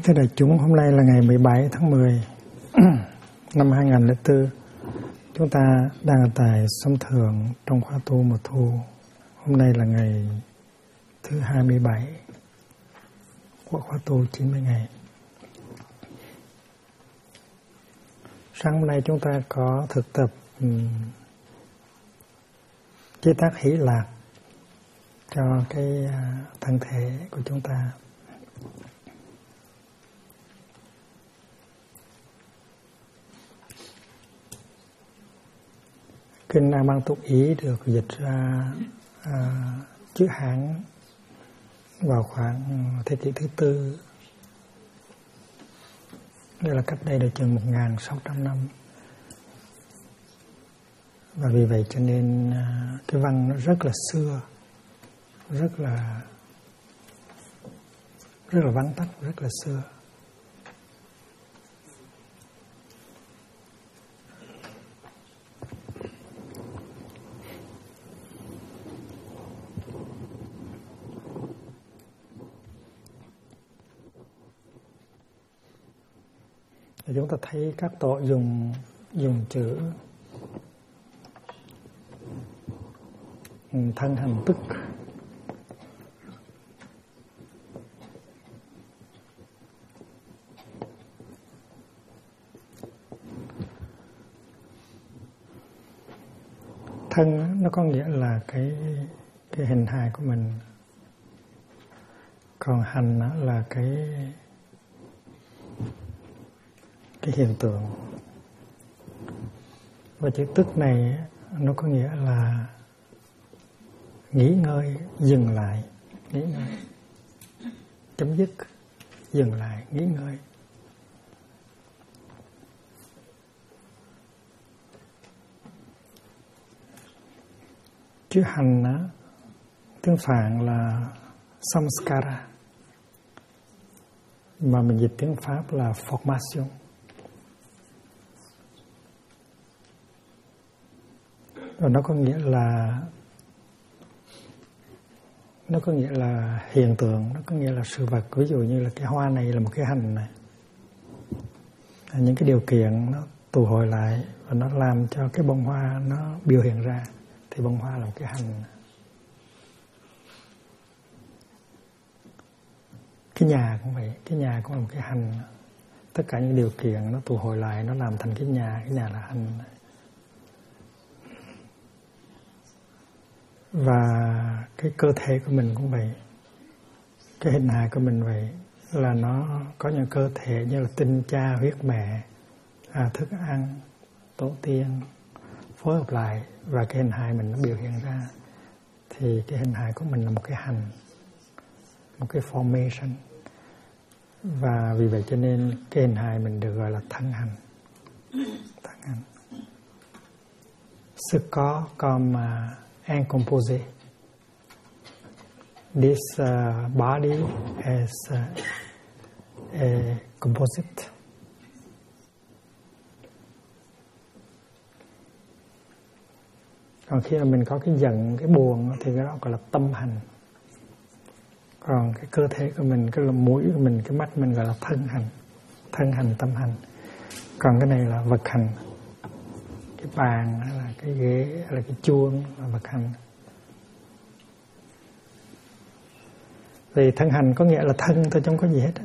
Thưa đại chúng, hôm nay là ngày 17 tháng 10 năm 2004. Chúng ta đang ở tại Sông Thượng trong khóa tu mùa thu. Hôm nay là ngày thứ 27 của khóa tu 90 ngày. Sáng hôm nay chúng ta có thực tập chế tác hỷ lạc cho cái thân thể của chúng ta. Kinh A Ban Túc Ý được dịch ra chữ Hán vào khoảng thế kỷ thứ tư, nghĩa là cách đây được chừng 1.600 năm. Và vì vậy cho nên cái văn nó rất là xưa, rất là vắn tắt, rất là xưa. Chúng ta thấy các tổ dùng chữ thân hành tức. Thân nó có nghĩa là cái hình hài của mình, còn hành nó là cái hiện tượng. Và chữ tức này nó có nghĩa là nghỉ ngơi, dừng lại, nghỉ ngơi, chấm dứt, dừng lại, nghỉ ngơi. Chữ hành á, tiếng Phạn là samskara, mà mình dịch tiếng Pháp là formation. Và nó có nghĩa là hiện tượng, nó có nghĩa là sự vật. Ví dụ như là cái hoa này là một cái hành này, những cái điều kiện nó tụ hội lại và nó làm cho cái bông hoa nó biểu hiện ra, thì bông hoa là một cái hành. Cái nhà cũng vậy, cái nhà cũng là một cái hành. Tất cả những điều kiện nó tụ hội lại, nó làm thành cái nhà là hành. Và cái cơ thể của mình cũng vậy, cái hình hài của mình vậy, là nó có những cơ thể như là tinh cha, huyết mẹ, thức ăn, tổ tiên phối hợp lại, và cái hình hài mình nó biểu hiện ra. Thì cái hình hài của mình là một cái hành, một cái formation. Và vì vậy cho nên cái hình hài mình được gọi là thân hành. Thân hành. Ce corps comme incomposé. This body is a composite. Còn khi mà mình có cái giận, cái buồn thì cái đó gọi là tâm hành. Còn cái cơ thể của mình, cái lỗ mũi của mình, cái mắt mình gọi là thân hành, tâm hành. Còn cái này là vật hành. Cái bàn hay là cái ghế hay là cái chuông là vật hành. Vì thân hành có nghĩa là thân thôi, không có gì hết.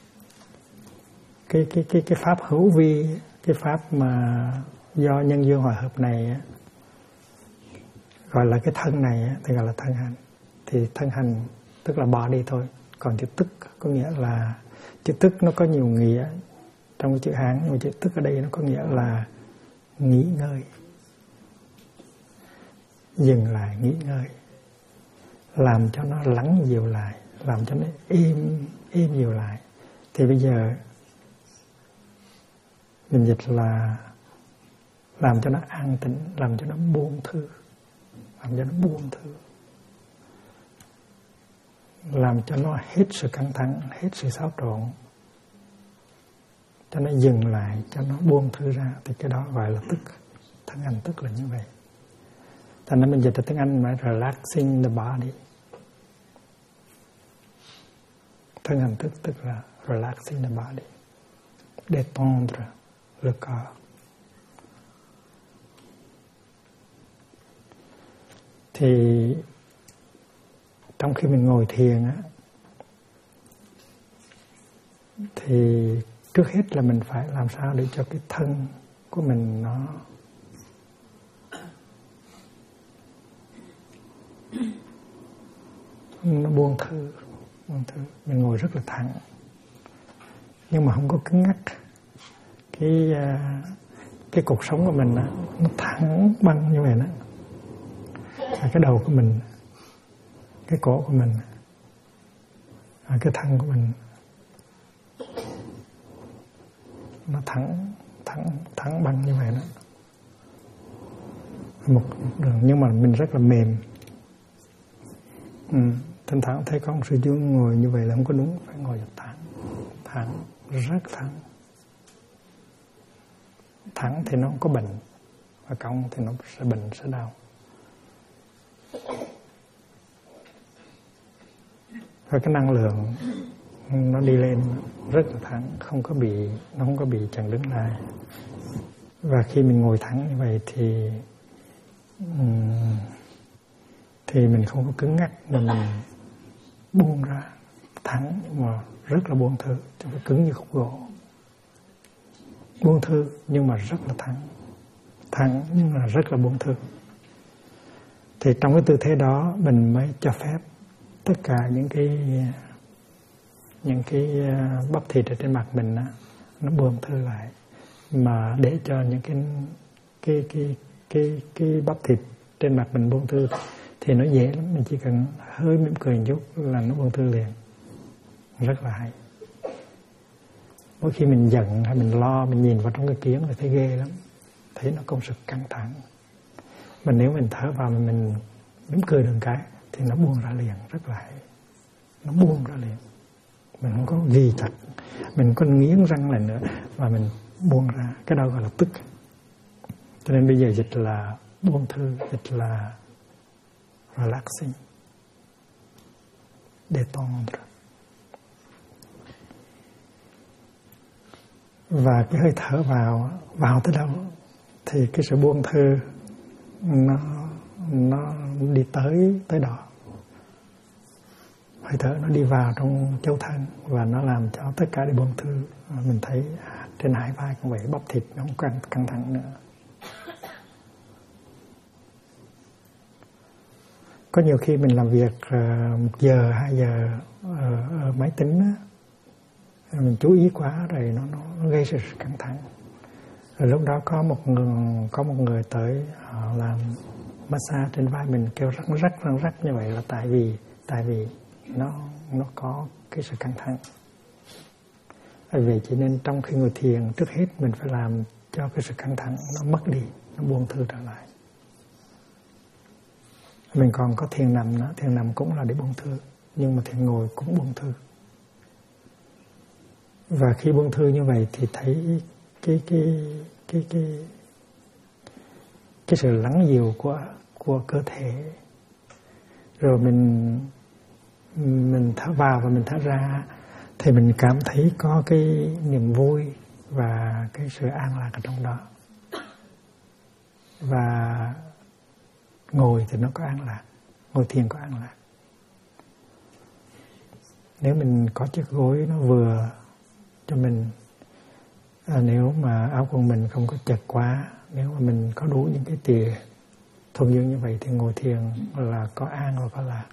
Cái pháp hữu vi, cái pháp mà do nhân duyên hòa hợp này gọi là cái thân này thì gọi là thân hành. Thì thân hành tức là body thôi. Còn chữ tức có nghĩa là, chữ tức nó có nhiều nghĩa trong cái chữ Hán, nhưng mà chữ tức ở đây nó có nghĩa là nghỉ ngơi, dừng lại, nghỉ ngơi, làm cho nó lắng dịu lại, làm cho nó êm dịu lại. Thì bây giờ mình dịch là làm cho nó an tĩnh, làm cho nó buông thư, làm cho nó hết sự căng thẳng, hết sự xáo trộn, cho nó dừng lại, cho nó buông thư ra. Thì cái đó gọi là tức. Thân hành tức là như vậy. Thành ra mình dịch từ tiếng Anh mà relaxing the body. Thân hành thức tức là relaxing the body, détendre le corps. Thì trong khi mình ngồi thiền á, thì trước hết là mình phải làm sao để cho cái thân của mình nó buông thư. Mình ngồi rất là thẳng, nhưng mà không có cứng ngắc. Cái cuộc sống của mình nó thẳng băng như vậy đó. Cái đầu của mình, cái cổ của mình, cái thân của mình nó thẳng băng như vậy đó. Một đường, nhưng mà mình rất là mềm. Thỉnh thoảng thấy có một sư chú ngồi như vậy là không có đúng, phải ngồi thẳng, rất thẳng. Thẳng thì nó không có bệnh, và cong thì nó sẽ bệnh, sẽ đau. Và cái năng lượng nó đi lên rất là thẳng, nó không có bị chằng đứng lại. Và khi mình ngồi thẳng như vậy thì mình không có cứng ngắc, mà mình buông ra thẳng, nhưng mà rất là buông thư, chứ không phải cứng như khúc gỗ. Buông thư nhưng mà rất là thẳng nhưng mà rất là buông thư. Thì trong cái tư thế đó mình mới cho phép tất cả những cái bắp thịt ở trên mặt mình nó buông thư lại, mà để cho những cái bắp thịt trên mặt mình buông thư thì nó dễ lắm. Mình chỉ cần hơi mỉm cười một chút là nó buông thư liền, rất là hay. Mỗi khi mình giận hay mình lo, mình nhìn vào trong cái kiếng thì thấy ghê lắm, thấy nó công sự căng thẳng. Mà nếu mình thở vào mình mỉm cười đường cái thì nó buông ra liền, rất là hay. Nó buông ra liền, mình không có ghi chặt, mình có nghiến răng lại nữa, mà mình buông ra. Cái đó gọi là tức. Cho nên bây giờ dịch là buông thư, dịch là relaxing, détendre. Và cái hơi thở vào tới đâu thì cái sự buông thư nó đi tới đó. Hơi thở nó đi vào trong châu thân và nó làm cho tất cả đều buông thư. Mình thấy trên hai vai cũng vậy, bắp thịt nó không căng thẳng nữa. Có nhiều khi mình làm việc 1 giờ, 2 giờ ở máy tính á, mình chú ý quá rồi nó gây sự căng thẳng. Rồi lúc đó có một người tới, họ làm massage trên vai mình, kêu rắc như vậy là tại vì nó có cái sự căng thẳng. Bởi vậy cho nên trong khi ngồi thiền, trước hết mình phải làm cho cái sự căng thẳng nó mất đi, nó buông thư trở lại. Mình còn có thiền nằm nữa, thiền nằm cũng là để buông thư, nhưng mà thiền ngồi cũng buông thư. Và khi buông thư như vậy thì thấy cái sự lắng dịu của cơ thể. Rồi mình thở vào và mình thở ra thì mình cảm thấy có cái niềm vui và cái sự an lạc ở trong đó. Và ngồi thì nó có an lạc, ngồi thiền có an lạc. Nếu mình có chiếc gối nó vừa cho mình, nếu mà áo quần mình không có chật quá, nếu mà mình có đủ những cái tìa thuần dương như vậy thì ngồi thiền là có an và có lạc.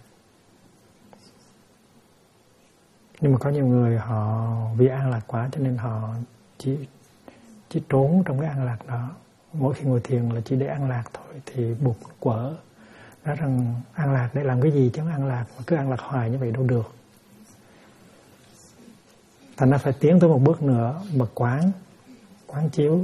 Nhưng mà có nhiều người họ vì an lạc quá cho nên họ chỉ trốn trong cái an lạc đó. Mỗi khi ngồi thiền là chỉ để an lạc thôi thì buộc quở. Nói rằng an lạc để làm cái gì chứ an lạc, mà cứ an lạc hoài như vậy đâu được. Thành ra phải tiến tới một bước nữa mà quán chiếu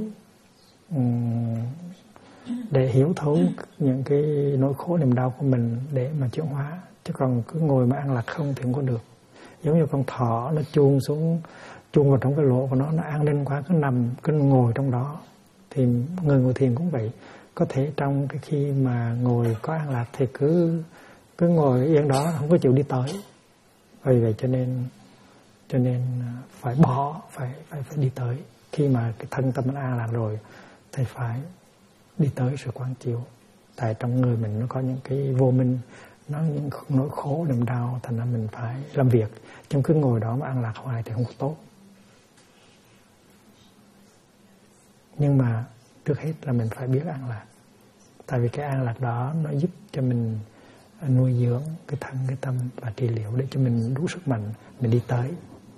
để hiểu thấu những cái nỗi khổ niềm đau của mình để mà chuyển hóa. Chứ còn cứ ngồi mà an lạc không thì không có được. Giống như con thỏ nó chuông vào trong cái lỗ của nó an ninh quá, cứ ngồi trong đó. Thì người ngồi thiền cũng vậy. Có thể trong cái khi mà ngồi có an lạc thì cứ ngồi yên đó, không có chịu đi tới. Vì vậy cho nên cho nên phải bỏ, phải đi tới. Khi mà cái thân tâm mình an lạc rồi thì phải đi tới sự quán chiếu. Tại trong người mình nó có những cái vô minh, nó những nỗi khổ niềm đau, thành ra mình phải làm việc. Chứ cứ ngồi đó mà an lạc hoài thì không tốt. Nhưng mà trước hết là mình phải biết an lạc. Tại vì cái an lạc đó nó giúp cho mình nuôi dưỡng cái thân, cái tâm và trị liệu để cho mình đủ sức mạnh mình đi tới.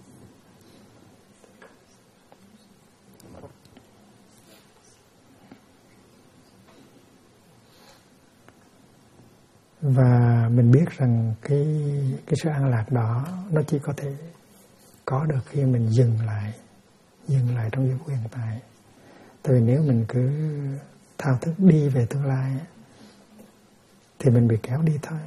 Và mình biết rằng cái sự an lạc đó nó chỉ có thể có được khi mình dừng lại trong giây phút hiện tại. Tại vì nếu mình cứ thao thức đi về tương lai thì mình bị kéo đi thôi.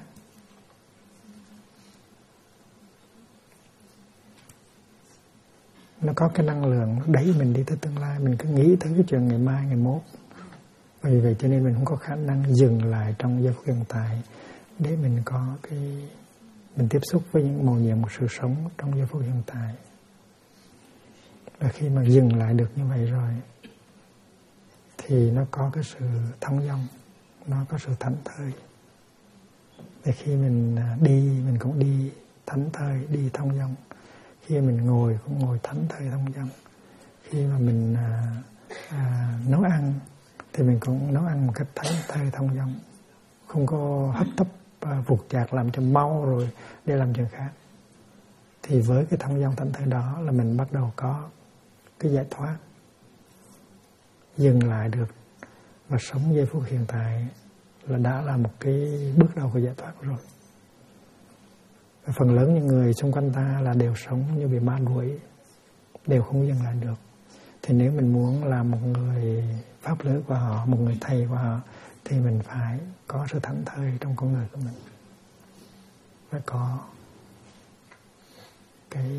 Nó có cái năng lượng nó đẩy mình đi tới tương lai. Mình cứ nghĩ tới cái chuyện ngày mai, ngày mốt. Vì vậy cho nên mình không có khả năng dừng lại trong giây phút hiện tại để mình có mình tiếp xúc với những mầu nhiệm của sự sống trong giây phút hiện tại. Và khi mà dừng lại được như vậy rồi thì nó có cái sự thông dong, nó có sự thảnh thơi. Để khi mình đi, mình cũng đi thảnh thơi, đi thông dong. Khi mình ngồi cũng ngồi thảnh thơi thông dong. Khi mà mình nấu ăn thì mình cũng nấu ăn một cách thảnh thơi thông dong, không có hấp tấp vụt chạc làm cho mau rồi để làm chuyện khác. Thì với cái thông dong thảnh thơi đó là mình bắt đầu có cái giải thoát, dừng lại được và sống giây phút hiện tại là đã là một cái bước đầu của giải thoát rồi. Và phần lớn những người xung quanh ta là đều sống như bị ma đuổi, đều không dừng lại được. Thì nếu mình muốn làm một người pháp lữ của họ, một người thầy của họ, thì mình phải có sự thảnh thơi trong con người của mình. Phải có cái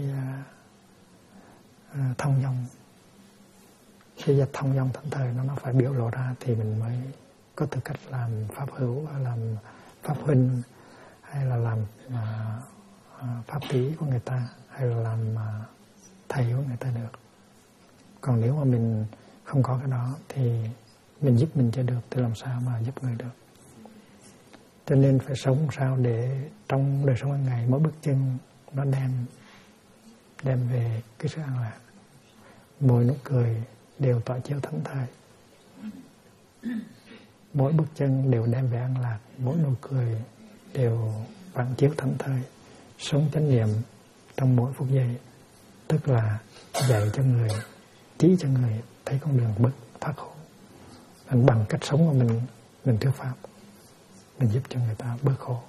thông dong. Cái vật thông dong thảnh thơi nó phải biểu lộ ra thì mình mới có tư cách làm pháp hữu, làm pháp huynh, hay là làm pháp tỷ của người ta, hay là làm thầy của người ta được. Còn nếu mà mình không có cái đó thì mình giúp mình chưa được thì làm sao mà giúp người được. Cho nên phải sống sao để trong đời sống hàng ngày mỗi bước chân nó đem về cái sự an lạc. Mỗi nụ cười đều tỏa chiếu thánh thai. Mỗi bước chân đều đem về an lạc. Mỗi nụ cười đều phản chiếu thánh thai. Sống chánh niệm trong mỗi phút giây, tức là dạy cho người, chỉ cho người thấy con đường bước thoát khổ. Nên bằng cách sống của mình thuyết pháp, mình giúp cho người ta bớt khổ.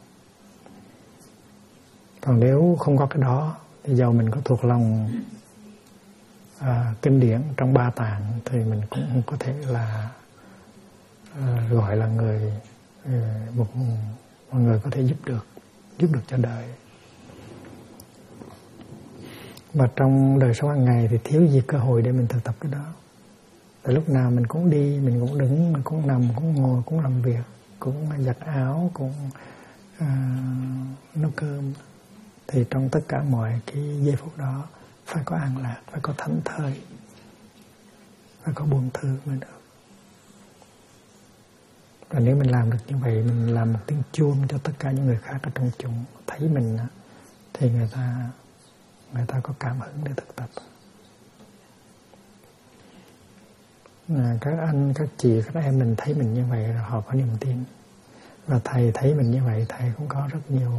Còn nếu không có cái đó thì dầu mình có thuộc lòng kinh điển trong ba tạng thì mình cũng không có thể là gọi là một người có thể giúp được cho đời. Và trong đời sống hàng ngày thì thiếu gì cơ hội để mình thực tập cái đó. Tại lúc nào mình cũng đi, mình cũng đứng, mình cũng nằm, cũng ngồi, cũng làm việc, cũng giặt áo, cũng nấu cơm. Thì trong tất cả mọi cái giây phút đó phải có an lạc, phải có thảnh thơi, phải có buông thư mới được. Và nếu mình làm được như vậy, mình làm một tiếng chuông cho tất cả những người khác ở trong chúng thấy mình, thì người ta có cảm hứng để thực tập. Các anh, các chị, các em mình thấy mình như vậy là họ có niềm tin. Và thầy thấy mình như vậy, thầy cũng có rất nhiều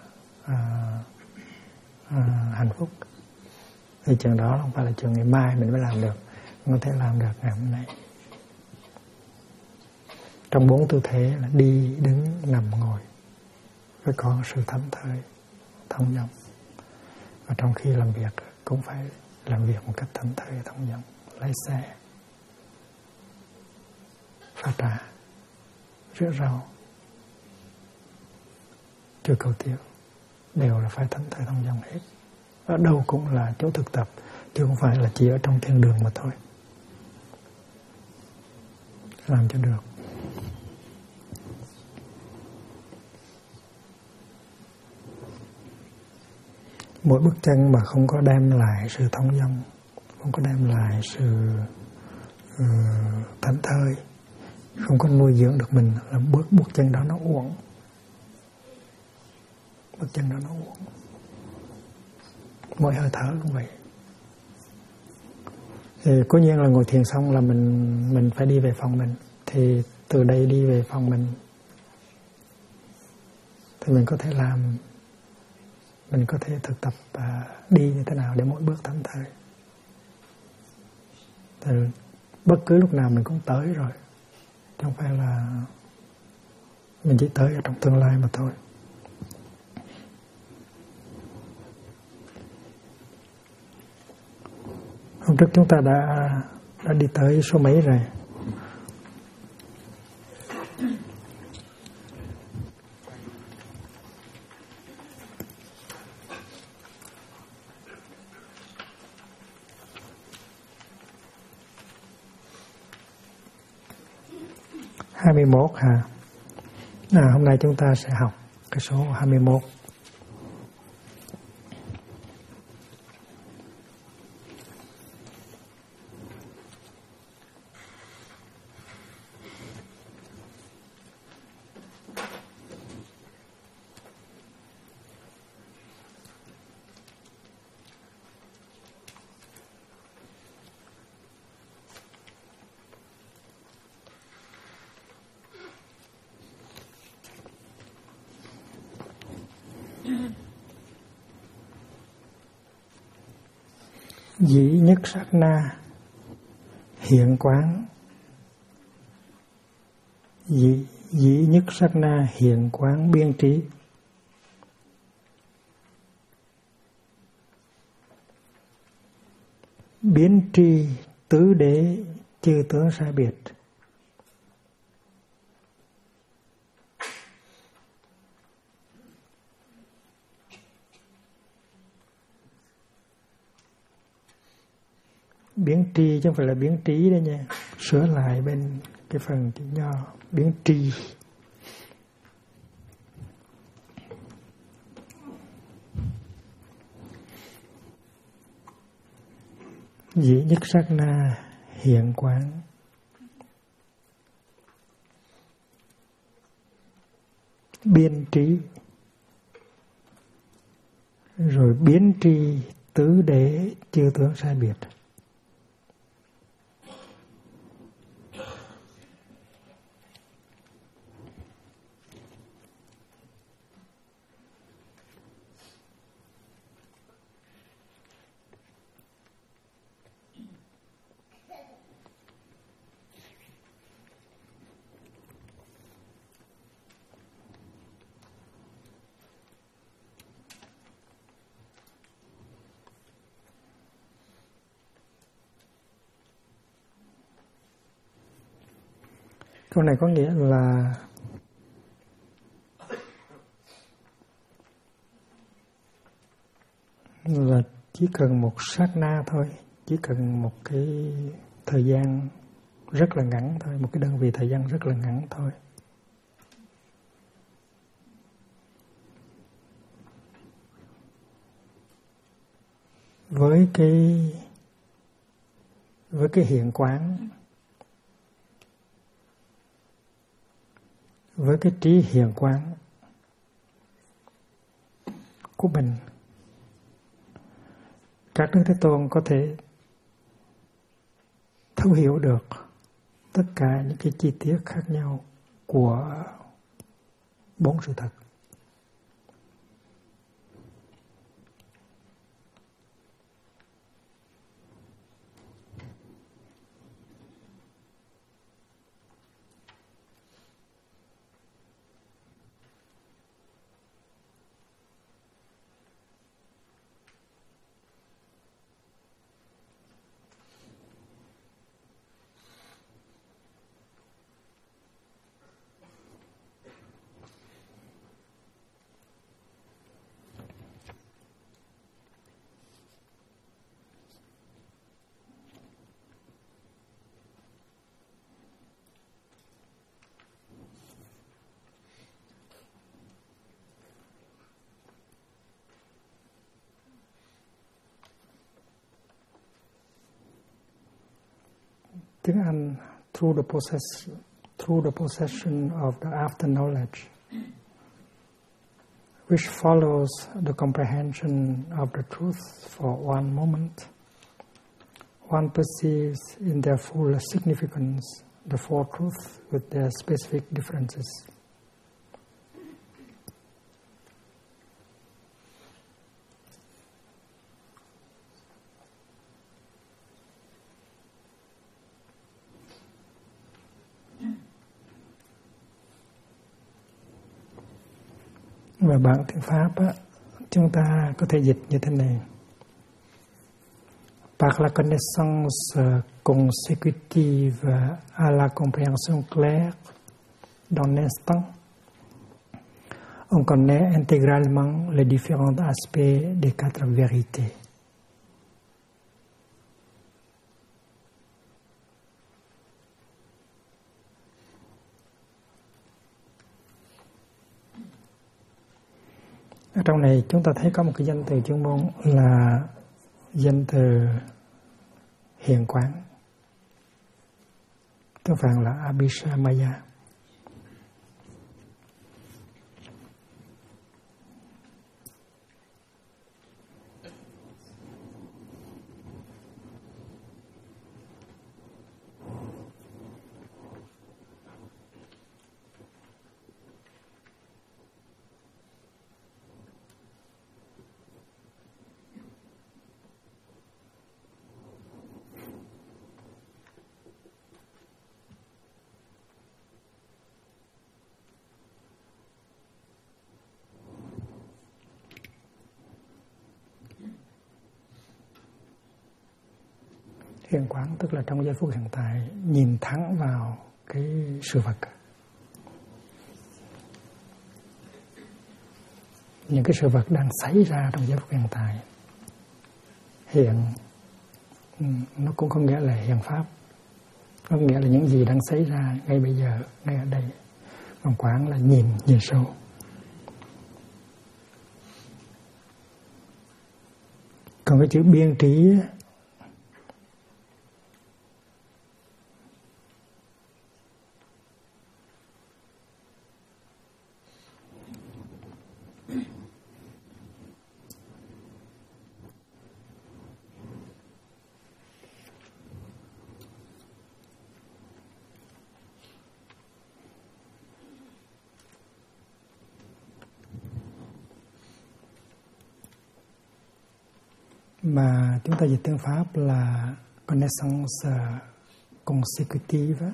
hạnh phúc. Thì chuyện đó không phải là chuyện ngày mai mình mới làm được, mình có thể làm được ngày hôm nay. Trong 4 tư thế là đi, đứng, nằm, ngồi, phải có sự thảnh thơi, thông dong. Và trong khi làm việc cũng phải làm việc một cách thảnh thơi, thông dong. Lái xe, pha trà, rửa rau, chưa cầu tiêu, đều là phải thảnh thơi thông dong hết. Ở đâu cũng là chỗ thực tập, chứ không phải là chỉ ở trong thiên đường mà thôi. Làm cho được. mỗi bước chân mà không có đem lại sự thông dong, không có đem lại sự thảnh thơi, không có nuôi dưỡng được mình, là bước chân đó nó uổng. Bước chân đó nó uổng. Mỗi hơi thở cũng vậy. Thì cố nhiên là ngồi thiền xong là mình phải đi về phòng mình. Thì từ đây đi về phòng mình thì mình có thể làm, mình có thể thực tập đi như thế nào để mỗi bước thảnh thơi. Thì bất cứ lúc nào mình cũng tới rồi, chứ không phải là mình chỉ tới ở trong tương lai mà thôi. Hôm trước chúng ta đã đi tới số mấy rồi? Hai 21 hả? Hôm nay chúng ta sẽ học cái số 21. Dĩ nhất sát na hiện quán. Dĩ nhất sát na hiện quán biên trí. Biến tri tứ đế chư tướng sai biệt. Biến tri chứ không phải là biến trí đấy nha. Sửa lại bên cái phần chữ nho. Biến tri. Dĩ nhất sát na hiện quán. Biên trí. Rồi biến tri tứ đế chư tướng sai biệt. Câu này có nghĩa là chỉ cần một sát na thôi, chỉ cần một cái thời gian rất là ngắn thôi, một cái đơn vị thời gian rất là ngắn thôi. Với cái hiện quán, với cái trí hiện quán của mình, các Đức Thế Tôn có thể thấu hiểu được tất cả những cái chi tiết khác nhau của bốn sự thật. tiếng Anh through the possession of the after knowledge, which follows the comprehension of the truth for one moment, one perceives in their full significance the four truths with their specific differences. Và bản tiếng Pháp á, chúng ta có thể dịch như thế này: Par la connaissance consécutive à la compréhension claire d'un instant, on connaît intégralement les différents aspects des quatre vérités. Ở trong này chúng ta thấy có một cái danh từ chuyên môn là danh từ hiện quán, tiếng Phạn là Abhisamaya. Hiện quán tức là trong giây phút hiện tại nhìn thẳng vào cái sự vật, những cái sự vật đang xảy ra trong giây phút hiện tại. Hiện nó cũng có nghĩa là hiện pháp, nó có nghĩa là những gì đang xảy ra ngay bây giờ, ngay ở đây. Còn quán là nhìn sâu. Còn cái chữ biên trí mà chúng ta dịch tiếng Pháp là connaissance consécutive.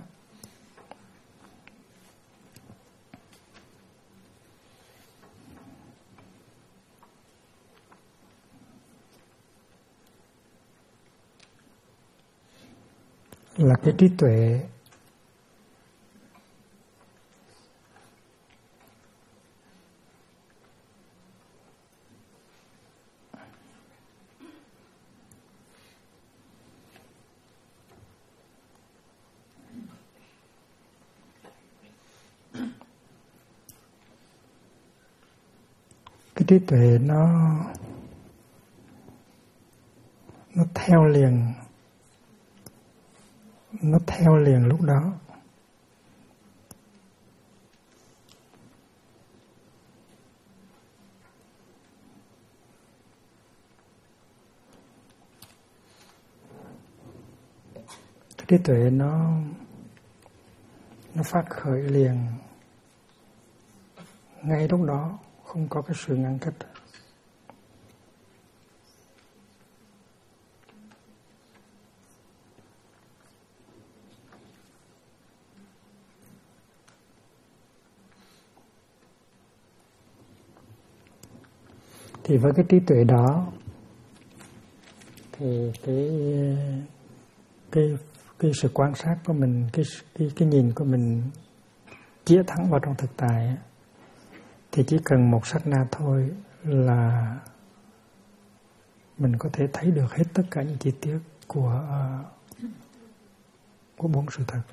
Là cái trí tuệ trí tuệ nó theo liền lúc đó. Trí tuệ nó phát khởi liền ngay lúc đó, không có cái sự ngăn cách. Thì với cái trí tuệ đó thì cái sự quan sát của mình, cái nhìn của mình chĩa thẳng vào trong thực tại, thì chỉ cần một sát na thôi là mình có thể thấy được hết tất cả những chi tiết của bốn sự thật.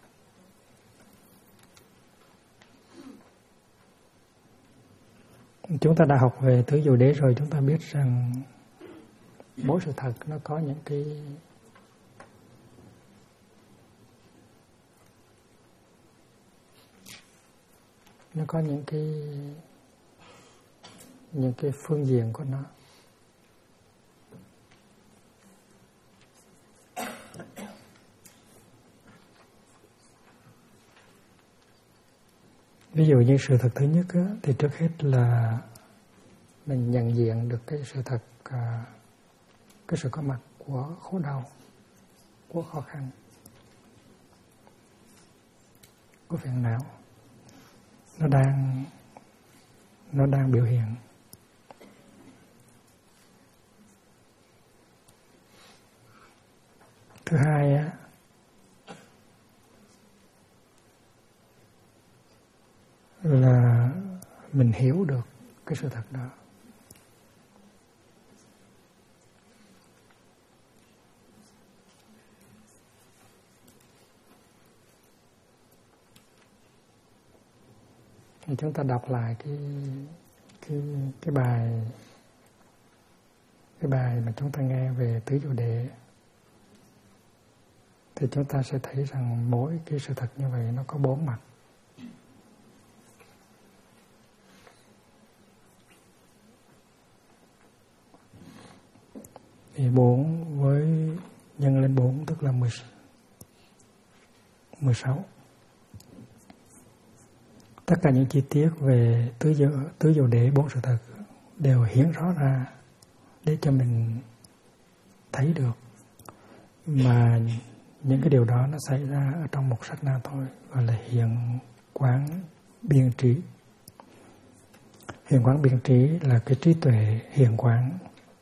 Chúng ta đã học về tứ diệu đế rồi, chúng ta biết rằng mỗi sự thật nó có những cái nó có những cái phương diện của nó. Ví dụ như sự thật thứ nhất á, thì trước hết là mình nhận diện được cái sự thật, cái sự có mặt của khổ đau, của khó khăn, của phiền não, nó đang biểu hiện. Thứ hai á, là mình hiểu được cái sự thật đó. Thì chúng ta đọc lại cái bài mà chúng ta nghe về tứ diệu đế, thì chúng ta sẽ thấy rằng mỗi cái sự thật như vậy nó có 4 mặt. Thì 4 với nhân lên 4 tức là 16. Tất cả những chi tiết về tứ diệu đế 4 sự thật đều hiển rõ ra để cho mình thấy được. Mà những cái điều đó nó xảy ra ở trong một sát na thôi, gọi là hiện quán biên trí. Hiện quán biên trí là cái trí tuệ hiện quán,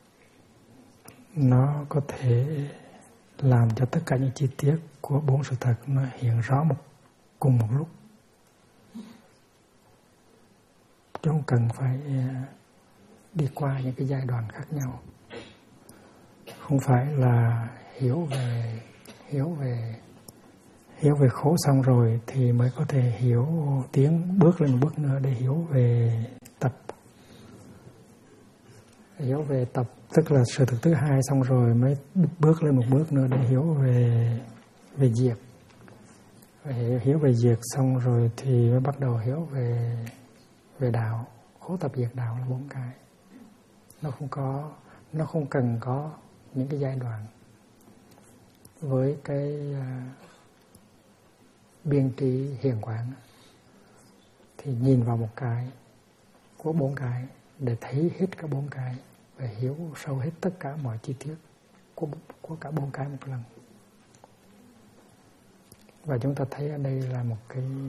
nó có thể làm cho tất cả những chi tiết của 4 sự thật nó hiện rõ cùng một lúc. Chứ không cần phải đi qua những cái giai đoạn khác nhau. Không phải là hiểu về khổ xong rồi thì mới có thể bước lên một bước nữa để hiểu về tập. Hiểu về tập tức là sự thật thứ hai xong rồi mới bước lên một bước nữa để hiểu về diệt. Hiểu về diệt xong rồi thì mới bắt đầu hiểu về đạo. Khổ tập diệt đạo là 4 cái. Nó không cần có những cái giai đoạn. Với cái biên trí hiện quán thì nhìn vào một cái của 4 cái để thấy hết cả 4 cái và hiểu sâu hết tất cả mọi chi tiết của cả 4 cái một lần. Và chúng ta thấy ở đây là một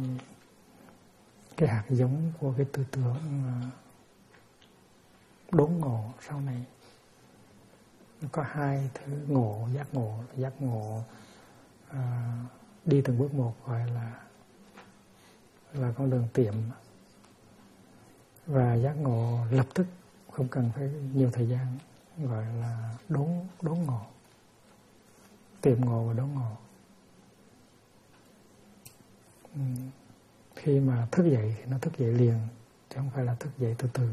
cái hạt giống của cái tư tưởng đốn ngộ sau này. Nó có 2 thứ ngộ, giác ngộ đi từng bước một, gọi là con đường tiệm, và giác ngộ lập tức không cần phải nhiều thời gian, gọi là đốn ngộ, tiệm ngộ và đốn ngộ. Khi mà thức dậy thì nó thức dậy liền, chứ không phải là thức dậy từ từ.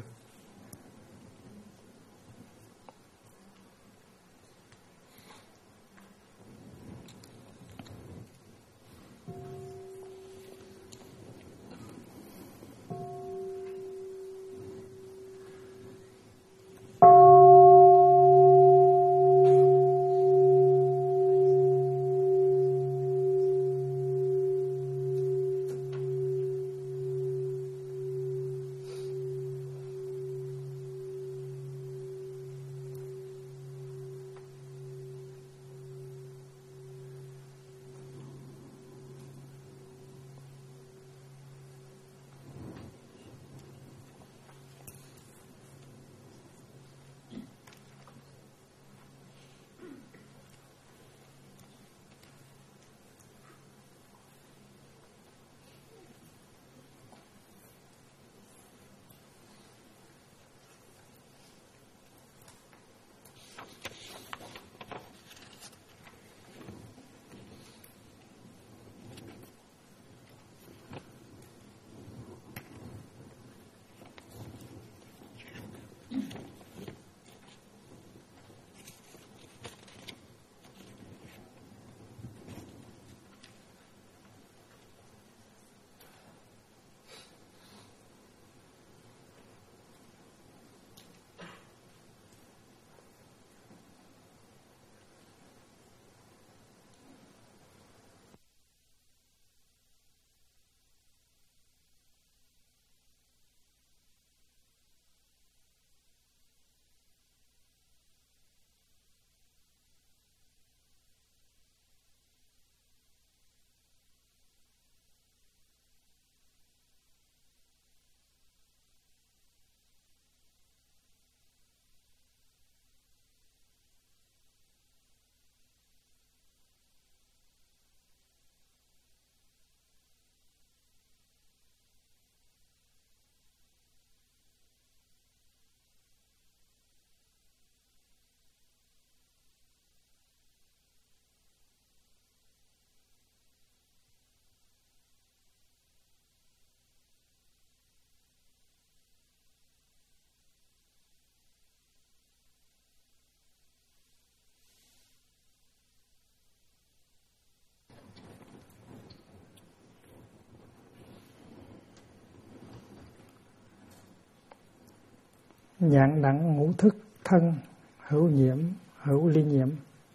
nhãn đẳng ngũ thức thân, hữu nhiễm, hữu ly nhiễm.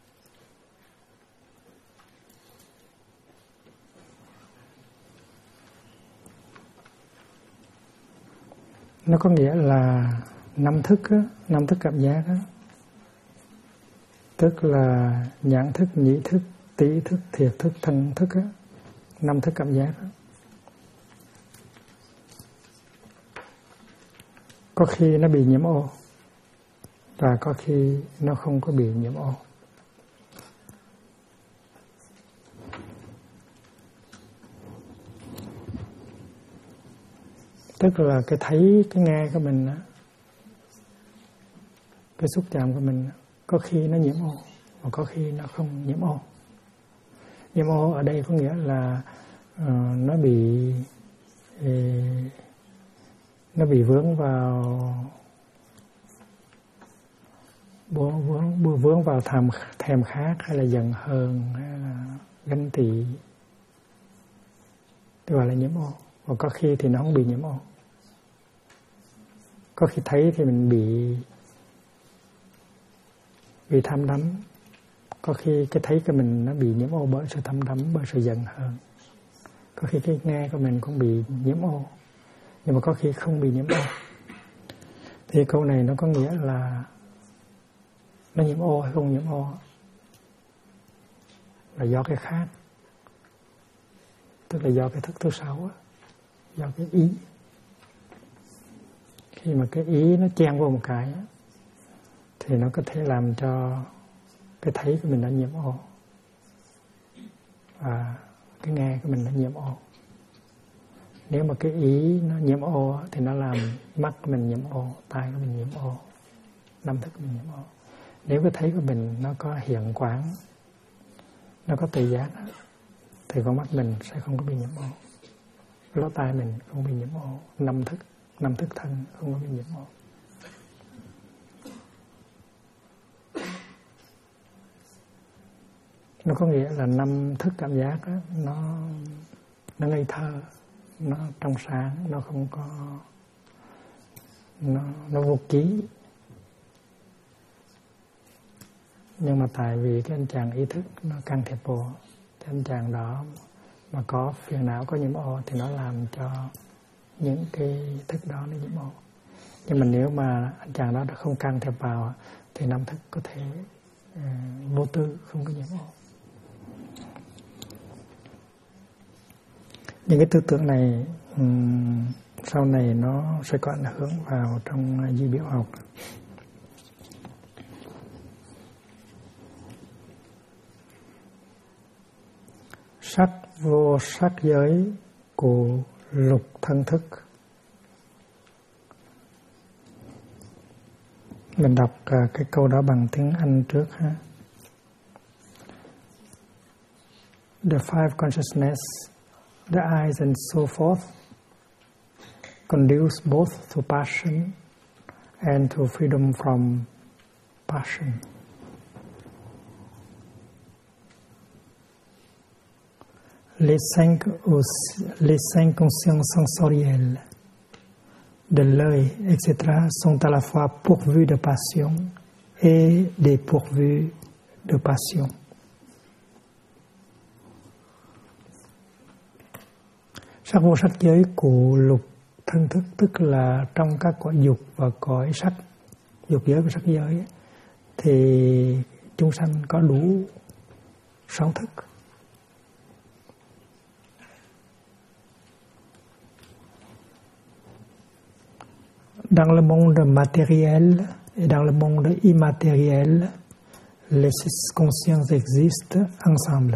Nó có nghĩa là năm thức á, năm thức cảm giác á, tức là nhãn thức, nhĩ thức, tỷ thức, thiệt thức, thân thức á, năm thức cảm giác á. Có khi nó bị nhiễm ô và có khi nó không có bị nhiễm ô. Tức là cái thấy, cái nghe của mình á, cái xúc chạm của mình có khi nó nhiễm ô và có khi nó không nhiễm ô. Nhiễm ô ở đây có nghĩa là nó bị vướng vào thèm khát hay là giận hờn hay là ganh tị, thì gọi là nhiễm ô. Và có khi thì nó không bị nhiễm ô. Có khi thấy thì mình bị tham đắm. Có khi cái thấy của mình nó bị nhiễm ô bởi sự tham đắm, bởi sự giận hờn. Có khi cái nghe của mình cũng bị nhiễm ô, nhưng mà có khi không bị nhiễm ô. Thì câu này nó có nghĩa là nó nhiễm ô hay không nhiễm ô là do cái khác, tức là do cái thức thứ sáu, do cái ý. Khi mà cái ý nó chen vô một cái thì nó có thể làm cho cái thấy của mình nó nhiễm ô và cái nghe của mình nó nhiễm ô. Nếu mà cái ý nó nhiễm ô thì nó làm mắt của mình nhiễm ô, tai của mình nhiễm ô, năm thức của mình nhiễm ô. Nếu cái thấy của mình nó có hiện quán, nó có tự giác thì con mắt mình sẽ không có bị nhiễm ô, lỗ tai mình không bị nhiễm ô, năm thức thân không có bị nhiễm ô. Nó có nghĩa là năm thức cảm giác đó, nó ngây thơ, nó trong sáng, nó không có, nó vô ký. Nhưng mà tại vì cái anh chàng ý thức nó can thiệp vô, cái anh chàng đó mà có phiền não, có nhiễm ô thì nó làm cho những cái thức đó nó nhiễm ô. Nhưng mà nếu mà anh chàng đó đã không can thiệp vào thì năm thức có thể vô tư, không có nhiễm ô. Những cái tư tưởng này sau này nó sẽ có ảnh hưởng vào trong di biểu học. Sắc vô sắc giới của lục thân thức. Mình đọc cái câu đó bằng tiếng Anh trước ha. The five consciousness, the eyes and so forth, conduce both to passion and to freedom from passion. Les cinq consciences sensorielles de l'œil, etc., sont à la fois pourvues de passion et dépourvues de passion. Sắc vô sắc giới của lục thân thức, tức là trong các cõi dục và cõi sắc, dục giới và sắc giới, thì chúng sanh có đủ 6 thức. Dans le monde matériel et dans le monde immatériel, les 6 consciences existent ensemble.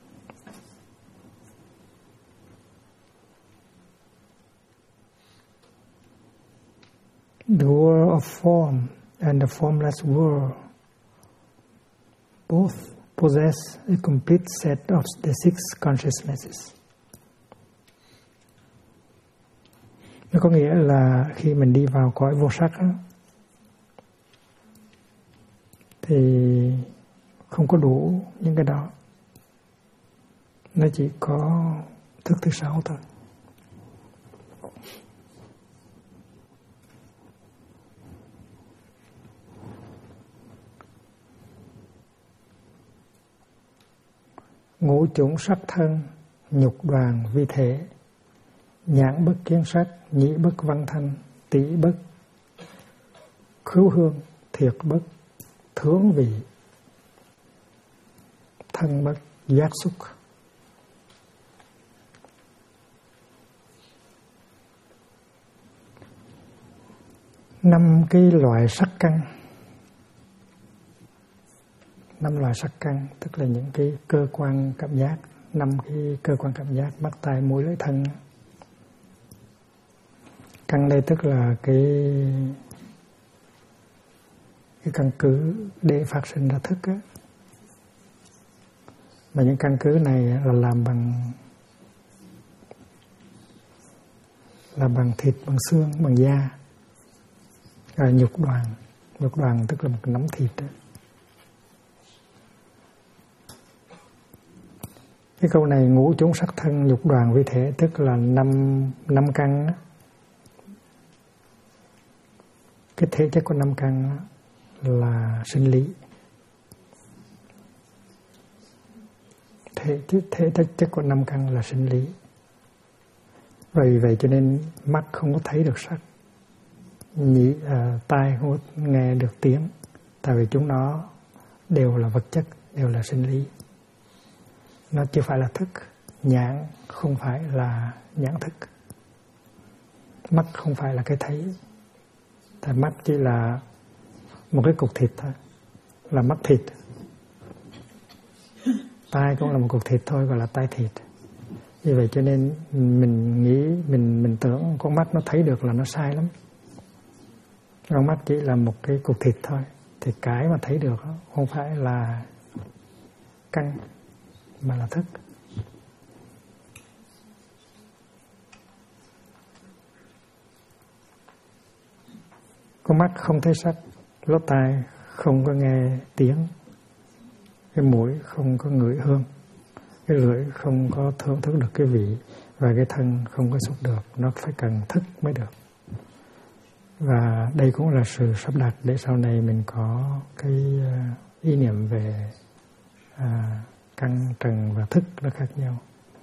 The world of form and the formless world both possess a complete set of the 6 consciousnesses. Nó có nghĩa là khi mình đi vào cõi vô sắc á, thì không có đủ những cái đó. Nó chỉ có thức thứ 6 thôi. ngũ chủng sắc thân, nhục đoàn vi thể, nhãn bất kiến sắc, nhĩ bất văn thanh, tỷ bất khứu hương, thiệt bất thướng vị, thân bất giác xúc. Năm cái loại sắc căn, 5 loại sắc căn tức là những cái cơ quan cảm giác, 5 cái cơ quan cảm giác mắt tai mũi lưỡi thân. Căn đây tức là cái căn cứ để phát sinh ra thức á. Mà những căn cứ này là làm bằng thịt, bằng xương, bằng da. Nhục đoàn tức là một cái nắm thịt đó. Cái câu này ngũ chủng sắc thân, nhục đoàn vi thể tức là 5 căn đó. Cái thể chất của 5 căn đó là sinh lý. Thể chất của 5 căn là sinh lý. Vì vậy cho nên mắt không có thấy được sắc, tai không có nghe được tiếng, tại vì chúng nó đều là vật chất, đều là sinh lý. Nó chưa phải là thức. Nhãn không phải là nhãn thức. Mắt không phải là cái thấy. Tại mắt chỉ là một cái cục thịt thôi, là mắt thịt. Tai cũng là một cục thịt thôi, gọi là tai thịt. Vì vậy cho nên mình nghĩ, mình tưởng con mắt nó thấy được là nó sai lắm. Con mắt chỉ là một cái cục thịt thôi. Thì cái mà thấy được không phải là căn, mà là thức. Con mắt không thấy sắc, lỗ tai không có nghe tiếng, cái mũi không có ngửi hương, cái lưỡi không có thưởng thức được cái vị, và cái thân không có xúc được. Nó phải cần thức mới được. Và đây cũng là sự sắp đặt để sau này mình có cái ý niệm về căn, trần và thức nó khác nhau.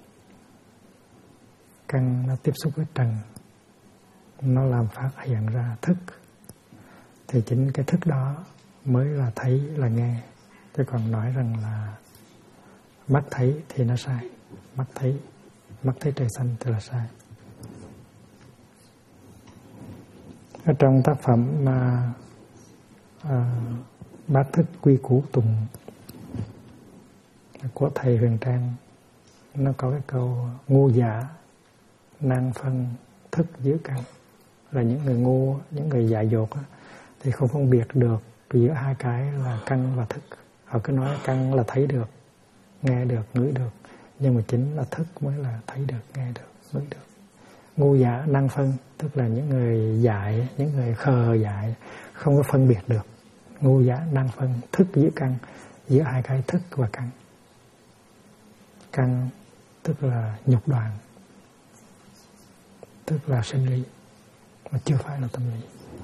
Căn nó tiếp xúc với trần, nó làm phát hiện ra thức. Thì chính cái thức đó mới là thấy, là nghe. Chứ còn nói rằng là mắt thấy thì nó sai. Mắt thấy trời xanh thì là sai. Ở trong tác phẩm mà Bát Thức Quy Củ Tùng của thầy Huyền Trang, nó có cái câu ngu giả nan phân thức giữa căn. Là những người ngu, những người dại dột thì không phân biệt được giữa hai cái là căn và thức. Họ cứ nói căn là thấy được, nghe được, ngửi được, nhưng mà chính là thức mới là thấy được, nghe được, ngửi được. Ngu giả năng phân tức là những người dại, những người khờ dại, không có phân biệt được. Ngu giả năng phân thức giữa căn, giữa hai cái thức và căn. Căn tức là nhục đoàn, tức là sinh lý, mà chưa phải là tâm lý.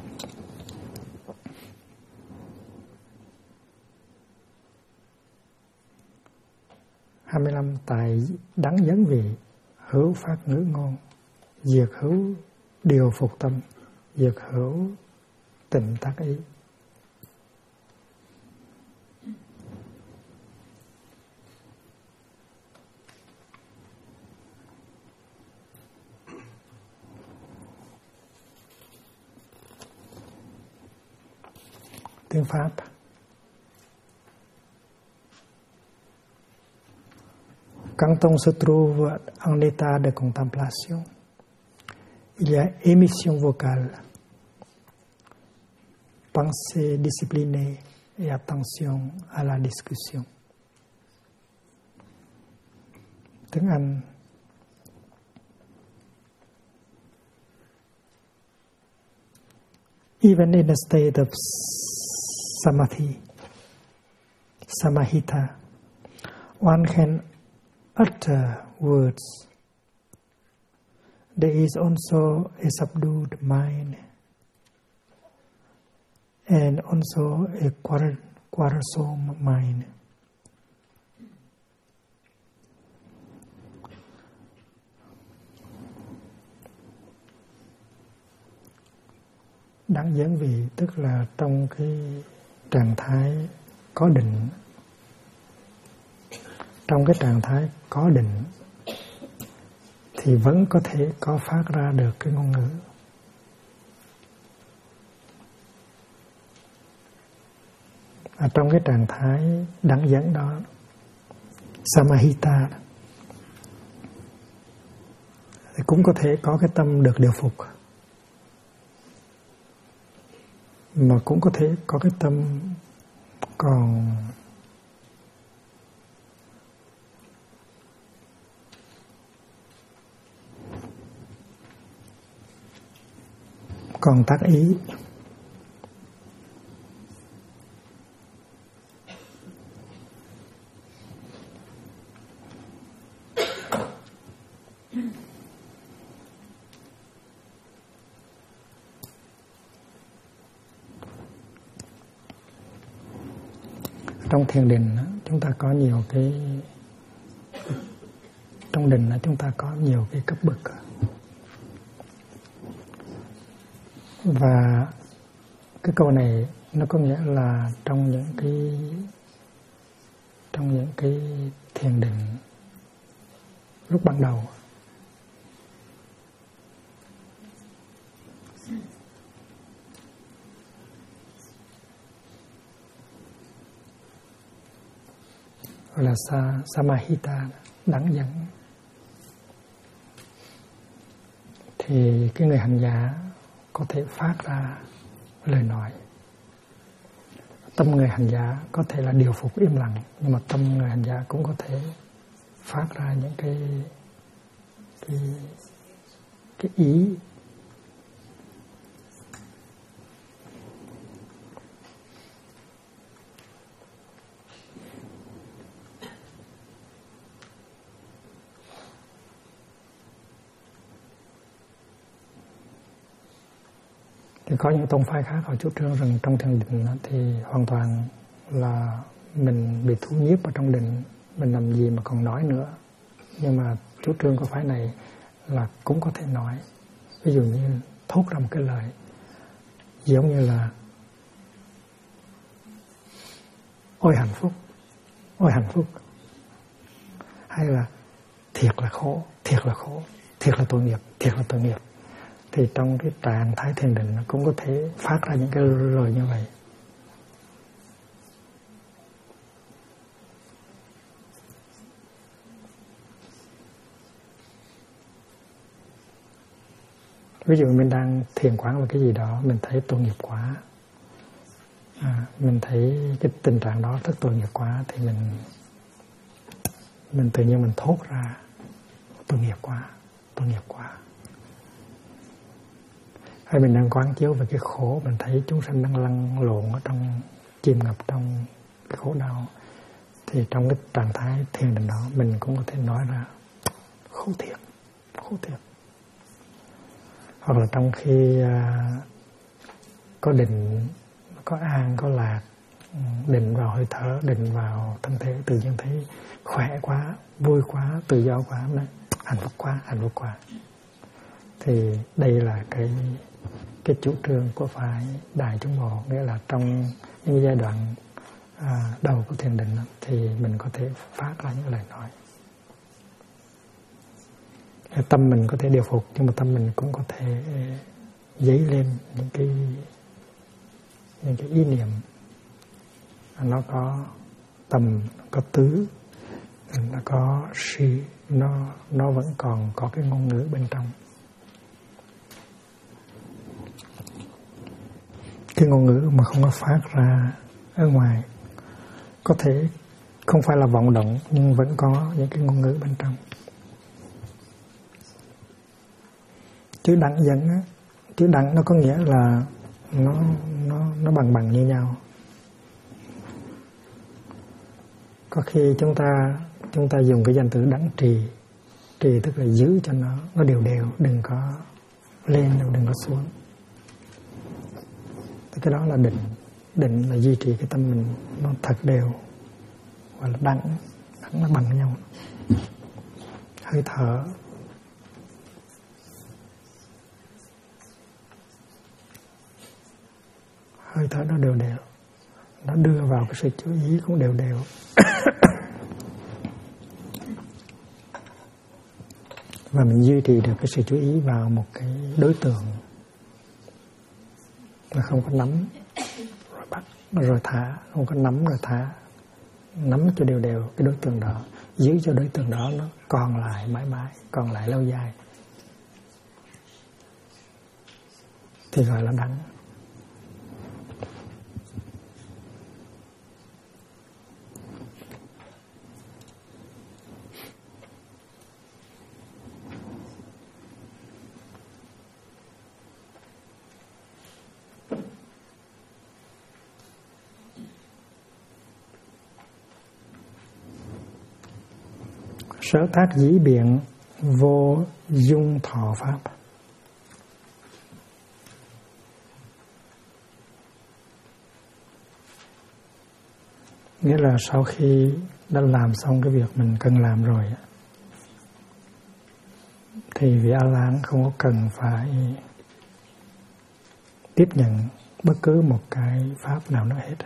Hai 25 tài đắng vấn vị, hữu phát ngữ ngôn, diệt hữu điều phục tâm, diệt hữu tình tác ý. Tiếng Pháp. Quand on se trouve en état de contemplation, il y a émission vocale, pensée disciplinée et attention à la discussion. Tiếng Anh. Even in a state of samahita, one can utter words. There is also a subdued mind and also a quarrelsome mind. đẳng dẫn vị tức là trong cái trạng thái có định. Trong cái trạng thái có định thì vẫn có thể có phát ra được cái ngôn ngữ. Trong cái trạng thái đẳng dẫn đó, Samahita, thì cũng có thể có cái tâm được điều phục, mà cũng có thể có cái tâm còn tác ý. Trong thiền định chúng ta có nhiều cái, trong định chúng ta có nhiều cái cấp bậc, và cái câu này nó có nghĩa là trong những cái thiền định lúc ban đầu, gọi là Samahita, đẳng dẫn, thì cái người hành giả có thể phát ra lời nói. Tâm người hành giả có thể là điều phục im lặng, nhưng mà tâm người hành giả cũng có thể phát ra những cái ý. Thì có những tông phái khác họ chủ trương rằng trong thiền định thì hoàn toàn là mình bị thu nhiếp vào trong định, mình làm gì mà còn nói nữa. Nhưng mà chủ trương của phái này là cũng có thể nói. Ví dụ như thốt ra một cái lời giống như là ôi hạnh phúc, ôi hạnh phúc, hay là thiệt là khổ, thiệt là khổ, thiệt là tội nghiệp, thiệt là tội nghiệp. Thì trong cái trạng thái thiền định nó cũng có thể phát ra những cái lời như vậy. Ví dụ mình đang thiền quán vào cái gì đó, mình thấy tội nghiệp quá, mình thấy cái tình trạng đó rất tội nghiệp quá, thì mình tự nhiên mình thốt ra tội nghiệp quá, tội nghiệp quá. Hay mình đang quán chiếu về cái khổ, mình thấy chúng sanh đang lăn lộn ở trong, chìm ngập trong cái khổ đau, thì trong cái trạng thái thiền định đó mình cũng có thể nói ra khổ thiệt, khổ thiệt. Hoặc là trong khi có định, có an, có lạc, định vào hơi thở, định vào thân thể, tự nhiên thấy khỏe quá, vui quá, tự do quá, hạnh phúc quá, hạnh phúc quá. Thì đây là cái chủ trương của phái Đại Chúng Bộ, nghĩa là trong những giai đoạn đầu của thiền định thì mình có thể phát ra những lời nói. Tâm mình có thể điều phục, nhưng mà tâm mình cũng có thể dấy lên những cái ý niệm. Nó có tầm, có tứ, nó có si, nó vẫn còn có cái ngôn ngữ bên trong. Cái ngôn ngữ mà không có phát ra ở ngoài có thể không phải là vọng động, nhưng vẫn có những cái ngôn ngữ bên trong. Chữ đẳng dẫn á, chữ đẳng nó có nghĩa là nó bằng như nhau. Có khi chúng ta dùng cái danh từ đẳng trì, trì tức là giữ cho nó đều đều, đừng có lên, đừng có xuống. Cái đó là định là duy trì cái tâm mình nó thật đều, gọi là đẳng nó bằng nhau. Hơi thở, hơi thở nó đều đều, nó đưa vào cái sự chú ý cũng đều đều. Và mình duy trì được cái sự chú ý vào một cái đối tượng, là không có nắm rồi bắt rồi thả, không có nắm rồi thả, nắm cho đều đều cái đối tượng đó, giữ cho đối tượng đó nó còn lại mãi mãi, còn lại lâu dài, thì gọi là đắng. Sở tác dĩ biện, vô dung thọ pháp. Nghĩa là sau khi đã làm xong cái việc mình cần làm rồi, thì vị A-la-hán không có cần phải tiếp nhận bất cứ một cái pháp nào nữa hết.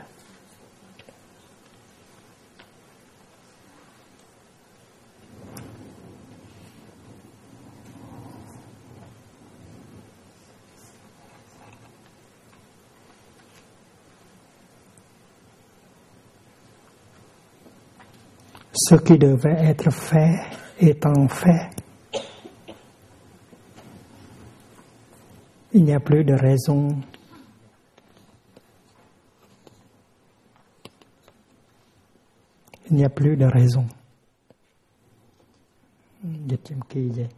Ce qui devait être fait étant fait, il n'y a plus de raison Dịch chim kỳ vậy.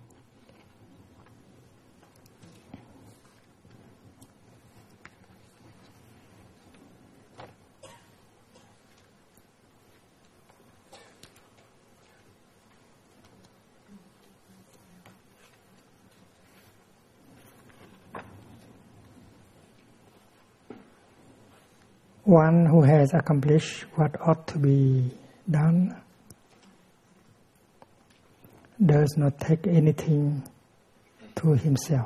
One who has accomplished what ought to be done does not take anything to himself.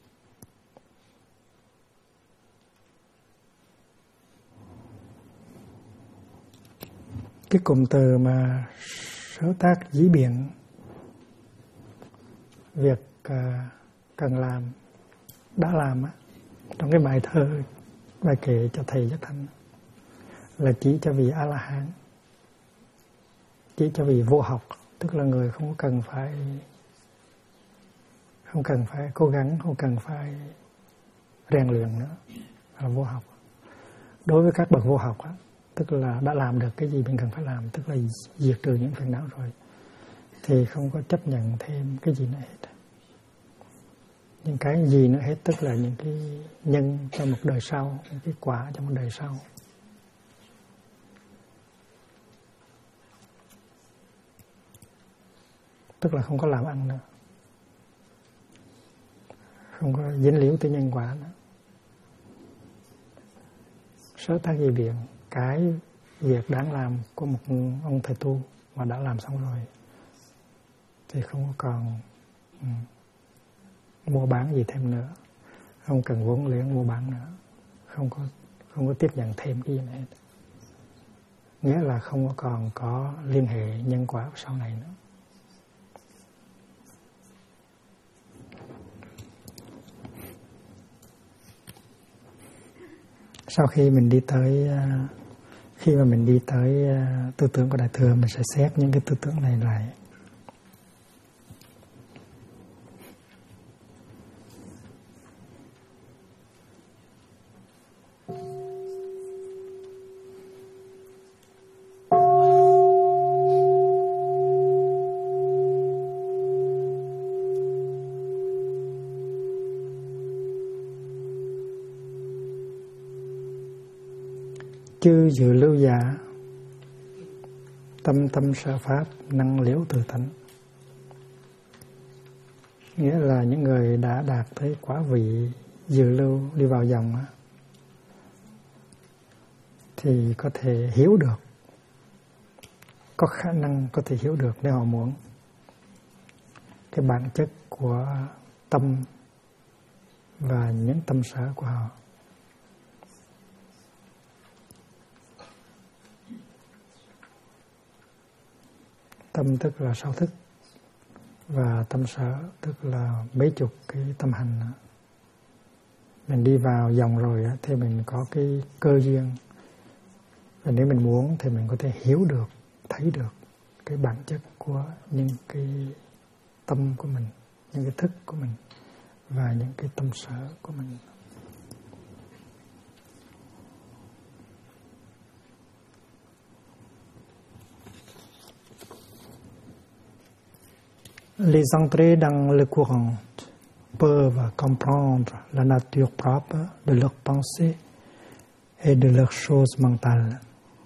Cái cụm từ mà sở tác dĩ biện, việc cần làm, đã làm trong cái bài thơ, bài kệ cho thầy Giác Thanh, là chỉ cho vị A-la-hán, chỉ cho vị vô học, tức là người không cần phải cố gắng, không cần phải rèn luyện nữa, là vô học. Đối với các bậc vô học, tức là đã làm được cái gì mình cần phải làm, tức là diệt trừ những phiền não rồi, thì không có chấp nhận thêm cái gì nữa hết. Những cái gì nữa hết, tức là những cái nhân cho một đời sau, những cái quả cho một đời sau. Tức là không có làm ăn nữa, không có dính líu tới nhân quả nữa. Sở tác dĩ biện, cái việc đáng làm của một ông thầy tu mà đã làm xong rồi, thì không có còn mua bán gì thêm nữa, không cần vốn liếng mua bán nữa, không có tiếp nhận thêm cái gì nữa hết. Nghĩa là không có còn có liên hệ nhân quả sau này nữa. Sau khi mình đi tới, khi mà mình đi tới tư tưởng của Đại Thừa, mình sẽ xét những cái tư tưởng này lại. Chư dự lưu giả, tâm tâm sở pháp, năng liễu tự tánh. Nghĩa là những người đã đạt tới quả vị dự lưu, đi vào dòng, thì có thể hiểu được, có khả năng có thể hiểu được nếu họ muốn cái bản chất của tâm và những tâm sở của họ. tâm tức là 6 thức, và tâm sở tức là mấy chục cái tâm hành. Mình đi vào dòng rồi thì mình có cái cơ duyên, và nếu mình muốn thì mình có thể hiểu được, thấy được cái bản chất của những cái tâm của mình, những cái thức của mình và những cái tâm sở của mình. Les entrées dans le courant peuvent comprendre la nature propre de leurs pensées et de leurs choses mentales.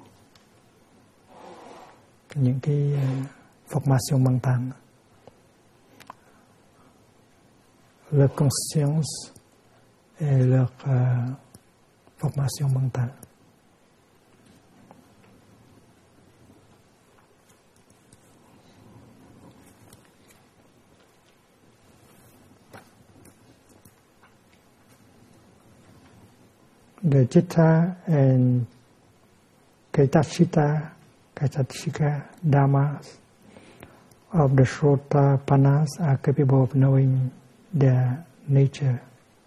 Những cái formation mentale, leur conscience et leur formation mentale. The Chitta and Kaitashika Dhammas of the Sotapannas are capable of knowing their nature.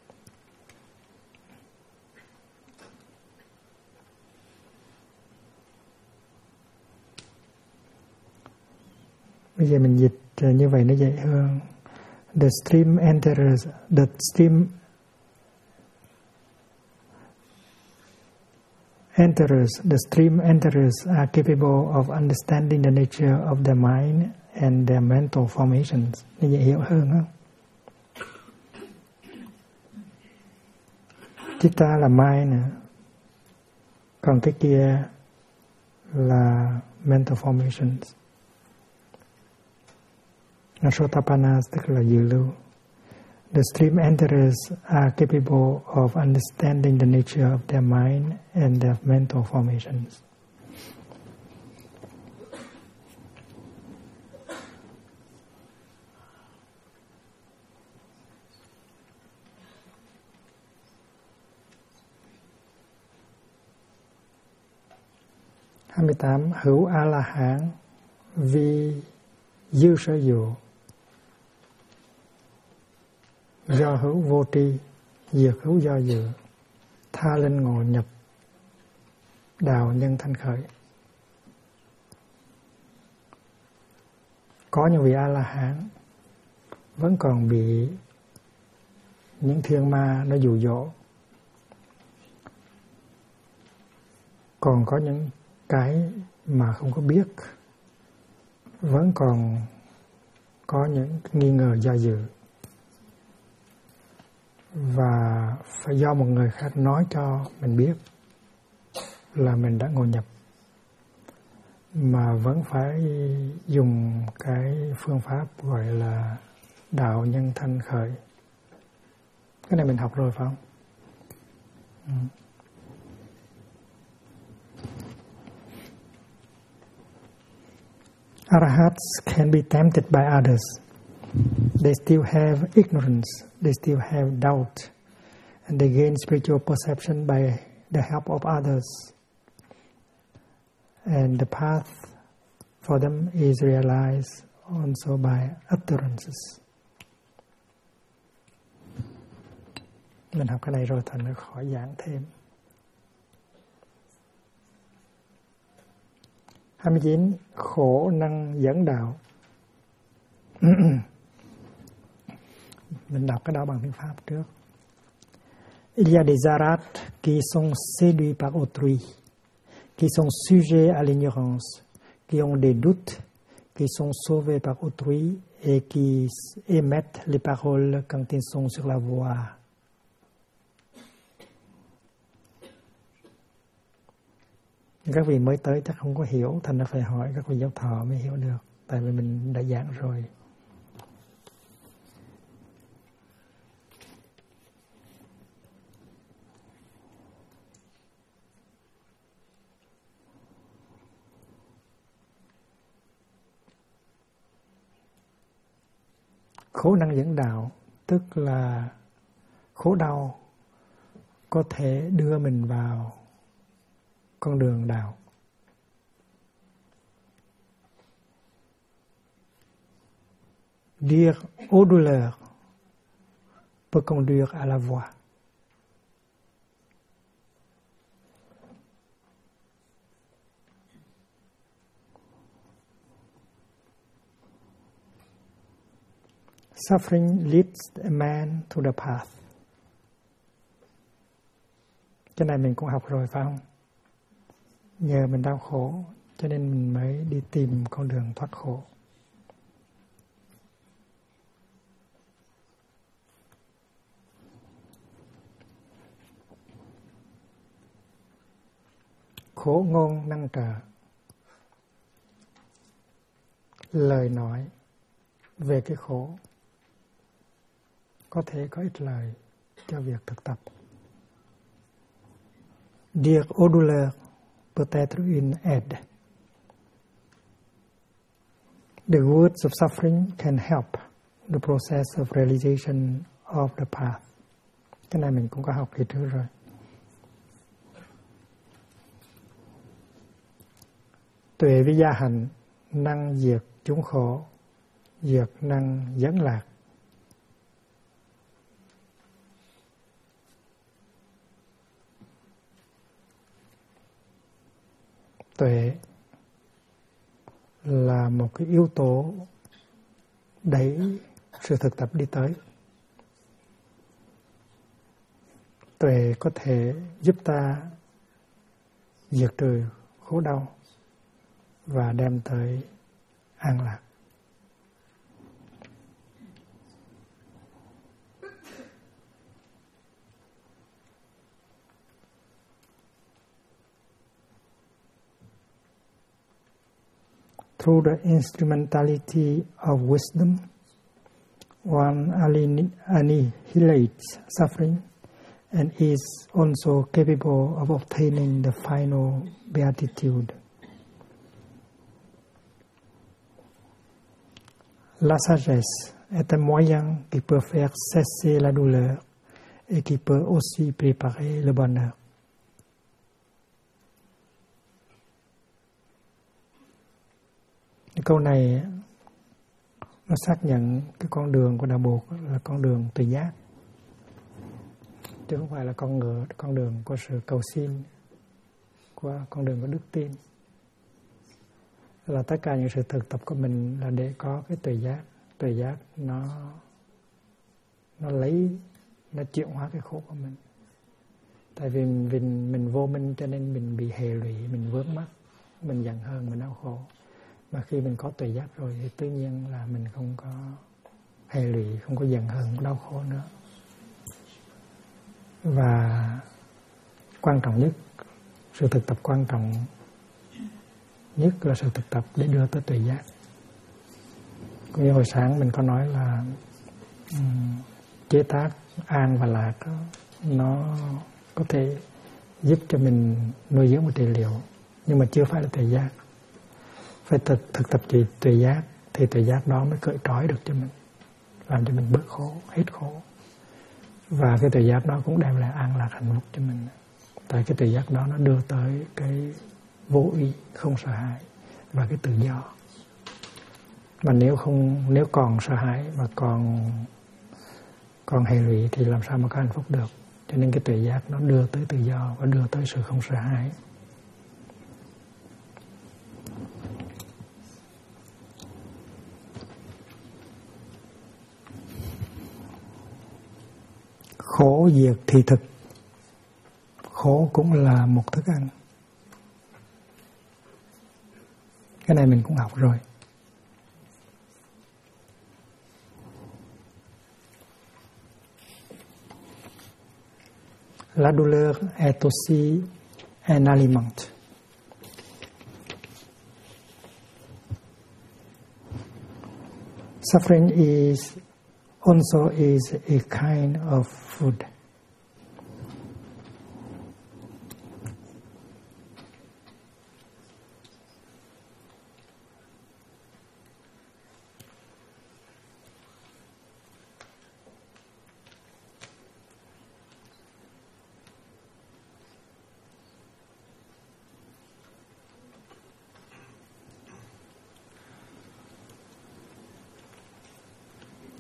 Bây giờ mình dịch như vậy nó dễ hơn. The stream enters are capable of understanding the nature of their mind and their mental formations. Nó dễ hiểu hơn không? Chitta là mind nè, còn cái kia là mental formations. Sotapannas tức là dự lưu. The stream enterers are capable of understanding the nature of their mind and their mental formations. Hữu A-la-hán vì dư sở dụ, do hữu vô tri, diệt hữu do dự, tha linh ngộ nhập, đào nhân thanh khởi. Có những vị A-la-hán vẫn còn bị những thiên ma nó dụ dỗ, còn có những cái mà không có biết, vẫn còn có những nghi ngờ do dự, và phải do một người khác nói cho mình biết là mình đã ngộ nhập, mà vẫn phải dùng cái phương pháp gọi là đạo nhân thanh khởi. Cái này mình học rồi phải không? Arahats can be tempted by others. They still have ignorance, they still have doubt, and they gain spiritual perception by the help of others. And the path for them is realized also by utterances. Mình học cái này rồi thành ra khỏi giảng thêm. 29. Khổ năng dẫn đạo. Mình đọc cái đó bằng tiếng Pháp trước. Il y a des arats qui sont séduits par autrui, qui sont sujets à l'ignorance, qui ont des doutes, qui sont sauvés par autrui et qui émettent les paroles quand ils sont sur la voie. Các vị mới tới chắc không có hiểu, thành ra phải hỏi các vị giáo thọ mới hiểu được, tại vì mình đã giảng rồi. Khổ năng dẫn đạo tức là khổ đau có thể đưa mình vào con đường đạo. dire aux douleurs peut conduire à la voie. Suffering leads a man to the path. Cái này mình cũng học rồi phải không? Nhờ mình đau khổ cho nên mình mới đi tìm con đường thoát khổ. Khổ ngôn năng trợ. Lời nói về cái khổ có thể có ích lợi cho việc thực tập. Dire aux douleurs peut être une aide. The words of suffering can help the process of realization of the path. Cái này mình cũng có học kỳ trước rồi. Tuệ với gia hạnh năng diệt chúng khổ, diệt năng dẫn lạc. Tuệ là một cái yếu tố đẩy sự thực tập đi tới. Tuệ có thể giúp ta diệt trừ khổ đau và đem tới an lạc. Through the instrumentality of wisdom, one annihilates suffering and is also capable of obtaining the final beatitude. La sagesse est un moyen qui peut faire cesser la douleur et qui peut aussi préparer le bonheur. Câu này nó xác nhận cái con đường của đạo Bụt là con đường tự giác, chứ không phải là con đường của sự cầu xin, của con đường của đức tin. Là tất cả những sự thực tập của mình là để có cái tự giác. Tự giác nó chuyển hóa cái khổ của mình. Tại vì mình vô minh cho nên mình bị hệ lụy, mình vướng mắc, mình giận hờn, mình đau khổ. Mà khi mình có tự giác rồi thì tự nhiên là mình không có hệ lụy, không có giận hờn, đau khổ nữa. Và quan trọng nhất, sự thực tập quan trọng nhất là sự thực tập để đưa tới tự giác. Cũng như hồi sáng mình có nói là chế tác an và lạc nó có thể giúp cho mình nuôi dưỡng một trị liệu, nhưng mà chưa phải là tự giác. Phải thực tập tự giác thì tự giác đó mới cởi trói được cho mình, làm cho mình bớt khổ, hết khổ. Và cái tự giác đó cũng đem lại an lạc hạnh phúc cho mình. Tại cái tự giác đó nó đưa tới cái vô ý, không sợ hãi và cái tự do. Mà nếu còn sợ hãi và còn hệ lụy thì làm sao mà có hạnh phúc được. Cho nên cái tự giác nó đưa tới tự do và đưa tới sự không sợ hãi. Khổ diệt thì thực. Khổ cũng là một thức ăn. Cái này mình cũng học rồi. La douleur est aussi un aliment. Suffering also is a kind of food.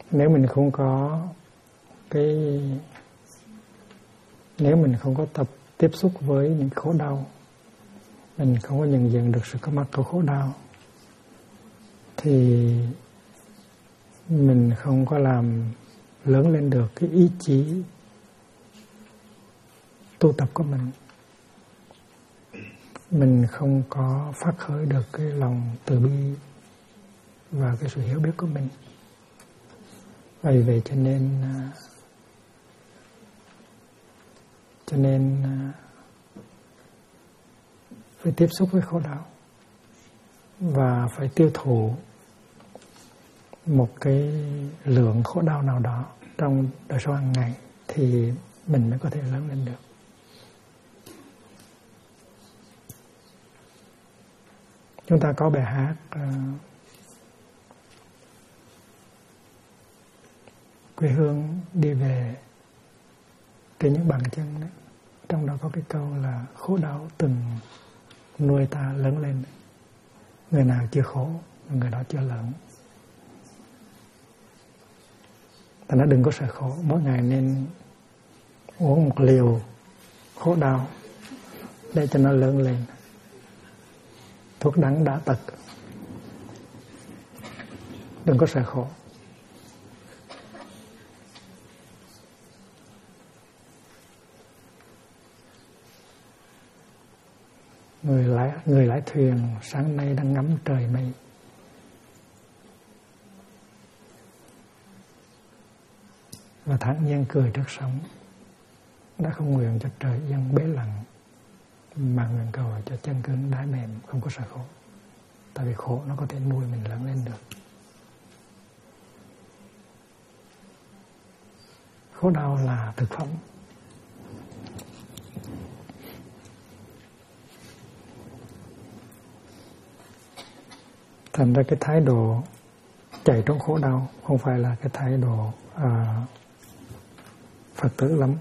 Nếu mình không có nếu mình không có tập tiếp xúc với những khổ đau, mình không có nhận diện được sự có mặt của khổ đau, thì mình không có làm lớn lên được cái ý chí tu tập của mình. Mình không có phát khởi được cái lòng từ bi và cái sự hiểu biết của mình. Vì vậy cho nên phải tiếp xúc với khổ đau và phải tiêu thụ một cái lượng khổ đau nào đó trong đời sống hàng ngày thì mình mới có thể lớn lên được. Chúng ta có bài hát quê hương đi về trên những bàn chân đấy. Trong đó có cái câu là khổ đau từng nuôi ta lớn lên. Người nào chưa khổ, người đó chưa lớn. Ta nói đừng có sợ khổ, mỗi ngày nên uống một liều khổ đau để cho nó lớn lên. Thuốc đắng đã tật. Đừng có sợ khổ. Người lái thuyền sáng nay đang ngắm trời mây. Và thản nhiên cười trước sóng. Đã không nguyện cho trời yên bế lặng, mà nguyện cầu cho chân cứng đáy mềm, không có sợ khổ. Tại vì khổ nó có thể nuôi mình lớn lên được. Khổ đau là thực phẩm. Thành ra cái thái độ chạy trong khổ đau không phải là cái thái độ Phật tử lắm.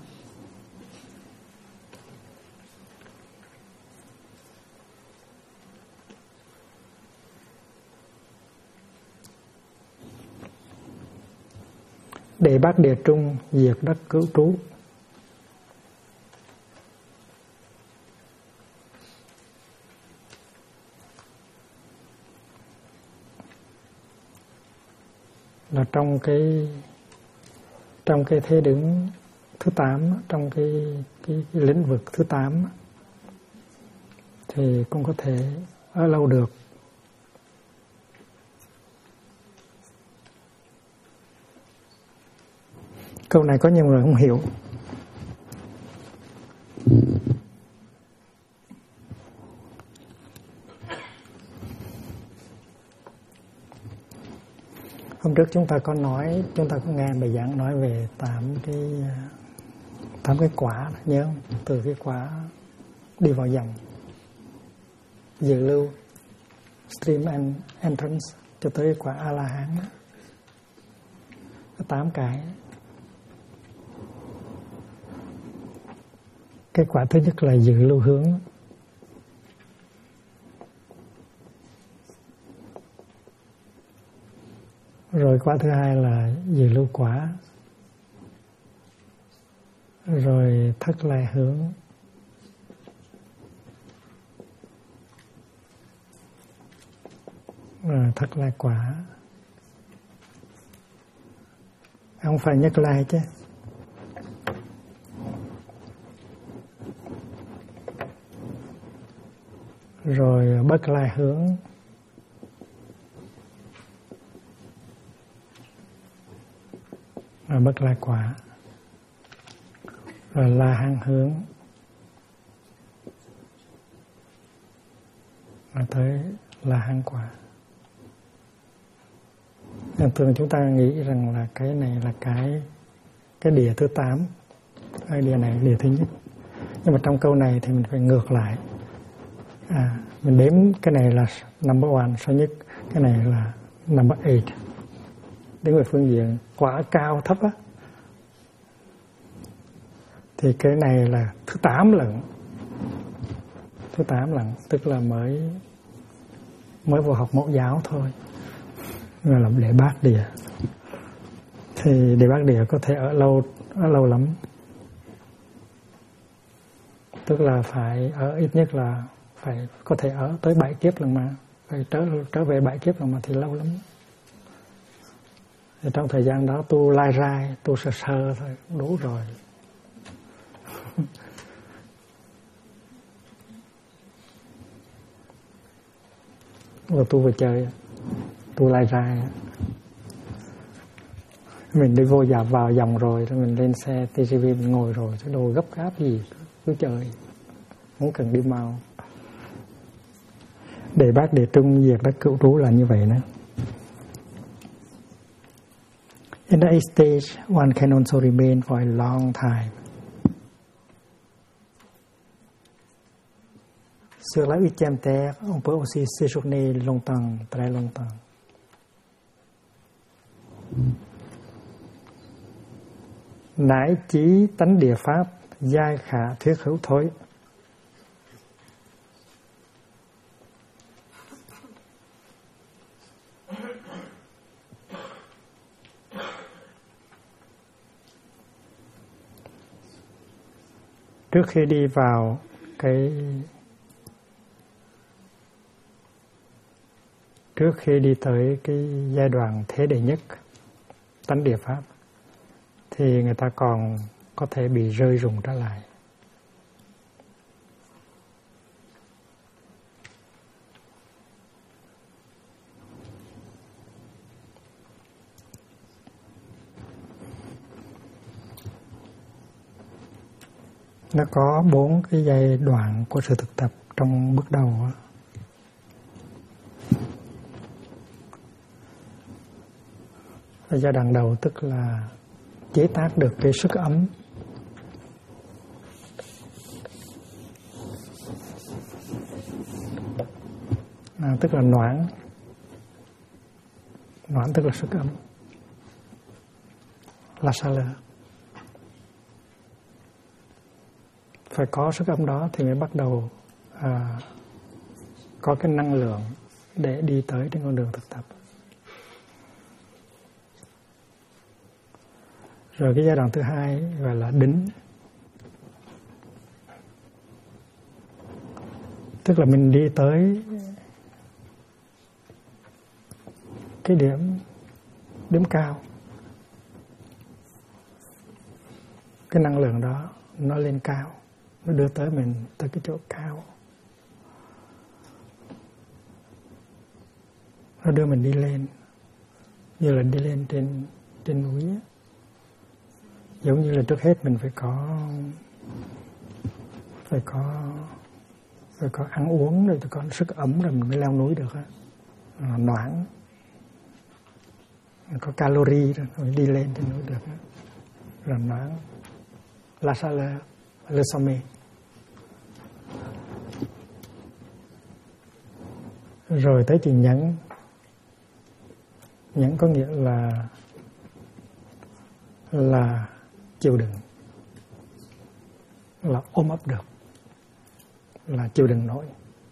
Để bát địa trung diệt đất cứu trú. Là trong cái thế đứng thứ 8, trong cái lĩnh vực thứ 8 thì cũng có thể ở lâu được. Câu này có nhiều người không hiểu. Hôm trước chúng ta có nghe bài giảng nói về 8 cái quả, nhớ không? Từ cái quả đi vào dòng, dự lưu, stream and entrance, cho tới quả A-la-hán. 8 cái. Cái quả thứ nhất là dự lưu hướng. Rồi quả thứ hai là dự lưu quả. Rồi thất lai hướng. Rồi thất lai quả. Không phải nhất lai chứ. Rồi bất lai hướng. Rồi bất lai quả. Rồi la hán hướng. Rồi tới la hán quả. Thường chúng ta nghĩ rằng là cái này là cái địa thứ 8. Cái địa này là địa thứ nhất. Nhưng mà trong câu này thì mình phải ngược lại. Mình đếm cái này là number 1, số nhất. Cái này là number 8. Đến về phương diện quả cao thấp á, thì cái này là thứ 8 lần. Thứ 8 lần, tức là mới vào học mẫu giáo thôi. Gọi là lễ bát địa. thì Đề Bát Địa có thể ở lâu lắm, tức là phải ở ít nhất là phải có thể ở tới 7 kiếp lần mà, phải trở về 7 kiếp lần mà thì lâu lắm. Thì trong thời gian đó tu lai rai, tu sơ sơ thôi đủ rồi. Vừa tu vừa chơi, tu lai rai. Mình đi vô vào dòng rồi, mình lên xe TGV mình ngồi rồi, cái đồ gấp gáp gì cứ chơi, không cần đi mau. Để Bát Địa Trung diệt đất cửu trú là như vậy đó. In the eighth stage, one can also remain for a long time. Sur la huitième terre, on peut aussi séjourner longtemps, très longtemps. Nãi chí tánh địa pháp, giai khả thuyết hữu thối. Trước khi đi vào trước khi đi tới cái giai đoạn thế đệ nhất tánh địa pháp thì người ta còn có thể bị rơi rụng trở lại. Nó có 4 cái giai đoạn của sự thực tập trong bước đầu. Giai đoạn đầu tức là chế tác được cái sức ấm. Tức là noãn. Noãn tức là sức ấm. La chaleur. Phải có sức ấm đó thì mới bắt đầu có cái năng lượng để đi tới trên con đường thực tập. Rồi cái giai đoạn thứ hai gọi là đính. Tức là mình đi tới cái điểm cao. Cái năng lượng đó nó lên cao, nó đưa tới mình tới cái chỗ cao. Nó đưa mình đi lên, như là đi lên trên núi ấy. Giống như là trước hết mình phải có ăn uống rồi có sức ấm rồi mình mới leo núi được á. Noãn, có calorie rồi mới đi lên trên núi được á. Rồi noãn, la chaleur, le sommet. Rồi tới chừng nhẫn. Nhẫn có nghĩa là chịu đựng, là ôm ấp được, là chịu đựng nổi.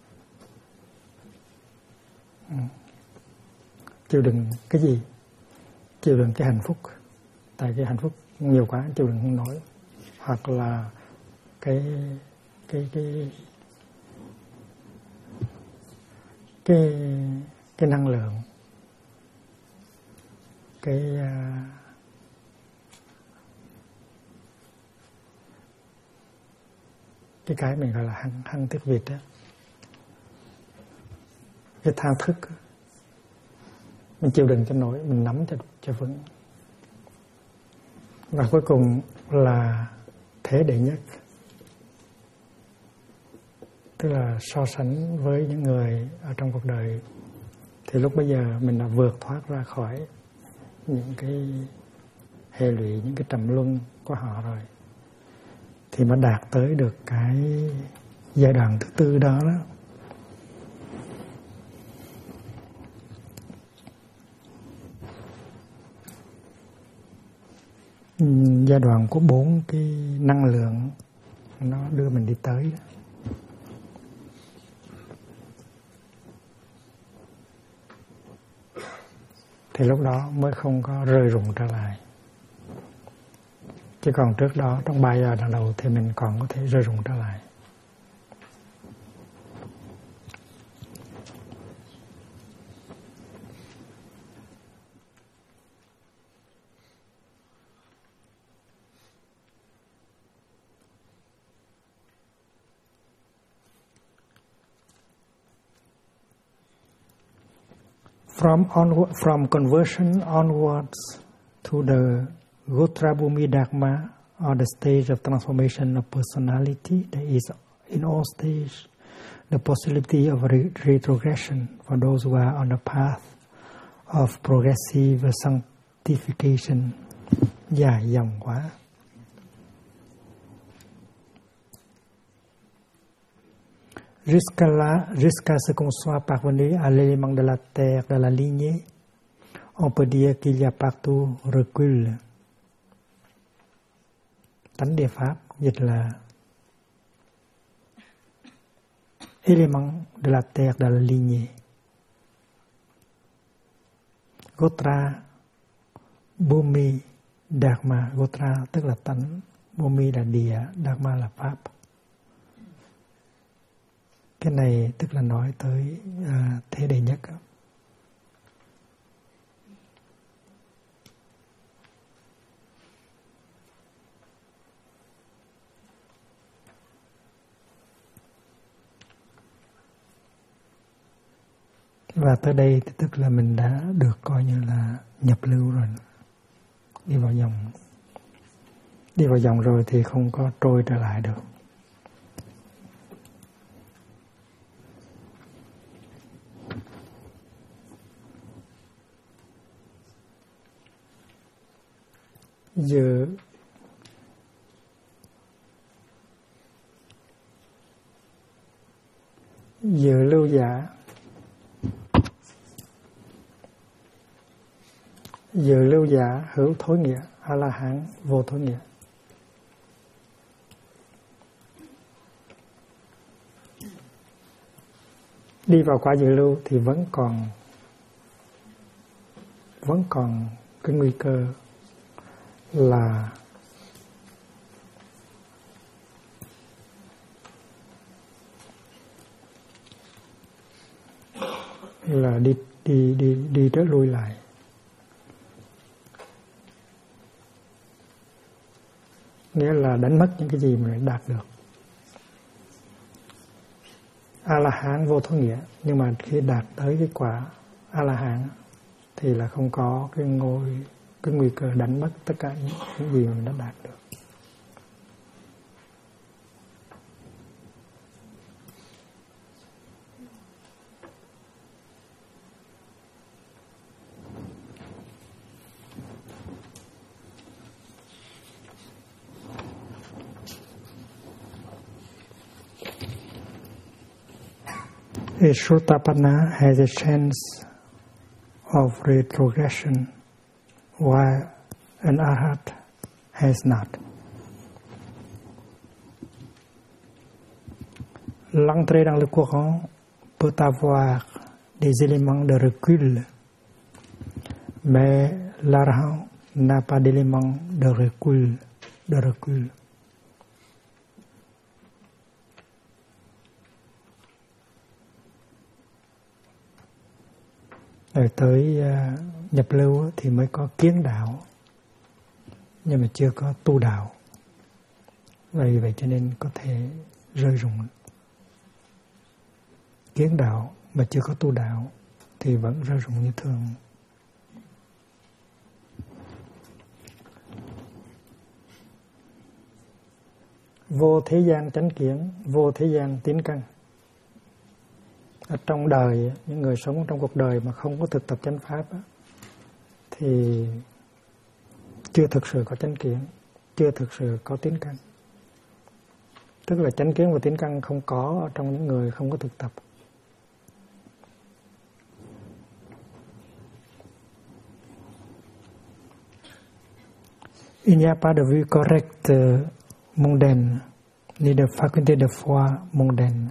Chịu đựng cái gì? Chịu đựng cái hạnh phúc. Tại cái hạnh phúc nhiều quá chịu đựng không nổi. Hoặc là cái năng lượng, cái mình gọi là hăng thức Việt đó, cái thao thức, mình chịu đựng cho nổi, mình nắm cho vững. Và cuối cùng là thế đệ nhất, tức là so sánh với những người ở trong cuộc đời, thì lúc bây giờ mình đã vượt thoát ra khỏi những cái hệ lụy, những cái trầm luân của họ rồi, thì mới đạt tới được cái giai đoạn thứ tư đó. Giai đoạn của 4 cái năng lượng nó đưa mình đi tới đó. Thì lúc đó mới không có rơi rụng trở lại. Chứ còn trước đó trong 3 giờ lần đầu thì mình còn có thể rơi rụng trở lại. From conversion onwards to the Gotrabhumi Dharma, or the stage of transformation of personality, there is in all stages the possibility of retrogression for those who are on the path of progressive sanctification. Dài dòng quá. Jusqu'à ce qu'on soit parvenu à l'élément de la terre, de la lignée, on peut dire qu'il y a partout recul. Tánh địa Pháp dịch là élément de la terre, de la lignée. Gotra, Bhumi, Dharma. Gotra tức là tánh, Bhumi là địa, Dharma là Pháp. Cái này tức là nói tới thế đệ nhất. Và tới đây thì tức là mình đã được coi như là nhập lưu rồi. Đi vào dòng. Đi vào dòng rồi thì không có trôi trở lại được. Giờ lưu giả, giờ lưu giả hữu thối nghĩa, A La Hán vô thối nghĩa. Đi vào quả dự lưu thì vẫn còn cái nguy cơ là đi trở lui lại. Nghĩa là đánh mất những cái gì mình đạt được. A-la-hán vô thối nghĩa, nhưng mà khi đạt tới cái quả A-la-hán thì là không có cái nguy cơ đánh mất tất cả những gì mình đã đạt được. A Sotapanna has a chance of retrogression, while an Arhat has not. L'entrée dans le courant peut avoir des éléments de recul, mais l'Arhat n'a pas d'éléments de recul. Rồi tới nhập lưu thì mới có kiến đạo, nhưng mà chưa có tu đạo. Vậy cho nên có thể rơi rụng. Kiến đạo mà chưa có tu đạo thì vẫn rơi rụng như thường. Vô thế gian chánh kiến, vô thế gian tín căn. Ở trong đời, những người sống trong cuộc đời mà không có thực tập chánh pháp thì chưa thực sự có chánh kiến, chưa thực sự có tín căn. Tức là chánh kiến và tín căn không có ở trong những người không có thực tập. Il n'y a pas de vue correcte mondaine, ni de faculté de foi mondaine.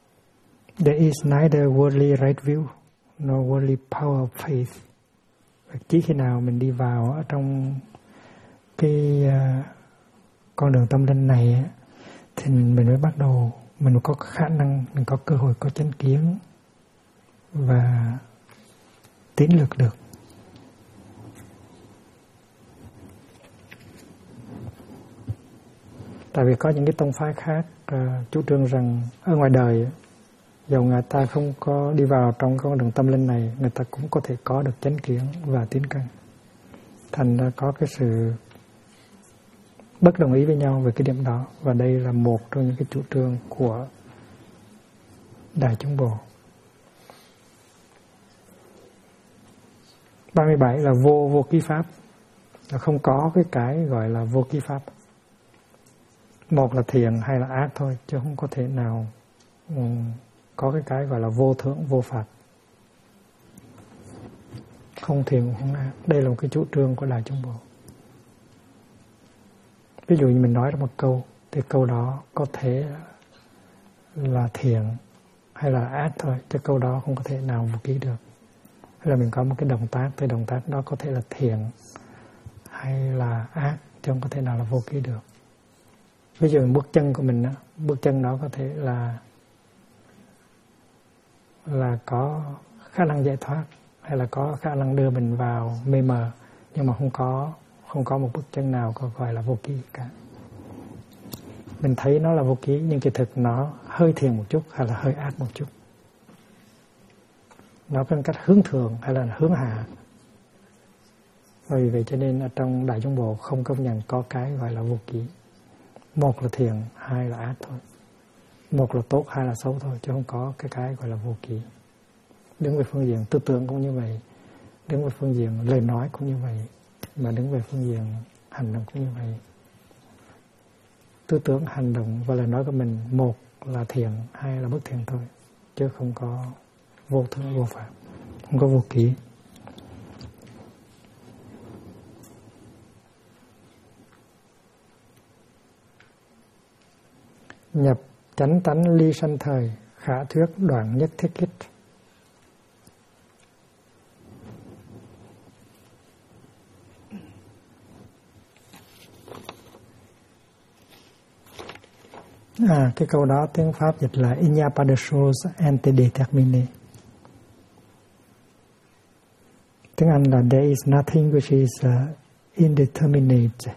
There is neither worldly right view nor worldly power of faith Chỉ khi nào mình đi vào ở trong cái con đường tâm linh này thì mình mới bắt đầu, mình có khả năng, mình có cơ hội có chánh kiến và tiến lực được. Tại vì có những cái tông phái khác chủ trương rằng ở ngoài đời, dầu người ta không có đi vào trong con đường tâm linh này, người ta cũng có thể có được chánh kiến và tiến căn. Thành ra có cái sự bất đồng ý với nhau về cái điểm đó. Và đây là một trong những cái chủ trương của Đại Chúng Bồ. 37 là vô ký pháp, là không có cái gọi là vô ký pháp. Một là thiện hay là ác thôi, chứ không có thể nào có cái gọi là vô thưởng vô phạt. Không thiện không ác. Đây là một cái chủ trương của Đại Chúng Bồ. Ví dụ như mình nói ra một câu, thì câu đó có thể là thiện hay là ác thôi, chứ câu đó không có thể nào vô ký được. Hay là mình có một cái động tác, thì động tác đó có thể là thiện hay là ác, chứ không có thể nào là vô ký được. Ví dụ bước chân của mình, bước chân đó có thể là có khả năng giải thoát, hay là có khả năng đưa mình vào mê mờ, nhưng mà không có một bước chân nào có gọi là vô ký cả. Mình thấy nó là vô ký, nhưng kỳ thực nó hơi thiện một chút hay là hơi ác một chút. Nó có cách hướng thượng hay là hướng hạ. Vì vậy cho nên ở trong Đại Chúng Bộ không công nhận có cái gọi là vô ký. Một là thiện, hai là ác thôi. Một là tốt, hai là xấu thôi, chứ không có cái gọi là vô ký. Đứng về phương diện tư tưởng cũng như vậy, đứng về phương diện lời nói cũng như vậy, mà đứng về phương diện hành động cũng như vậy. Tư tưởng, hành động và lời nói của mình, một là thiện, hai là bất thiện thôi, chứ không có vô thượng vô phạm, không có vô ký. Nhập chánh tánh ly sanh thời, khả thuyết đoạn nhất thiết kích. Cái câu đó tiếng Pháp dịch là Il n'y a pas de chose indéterminée. Tiếng Anh là There is nothing which is indeterminate.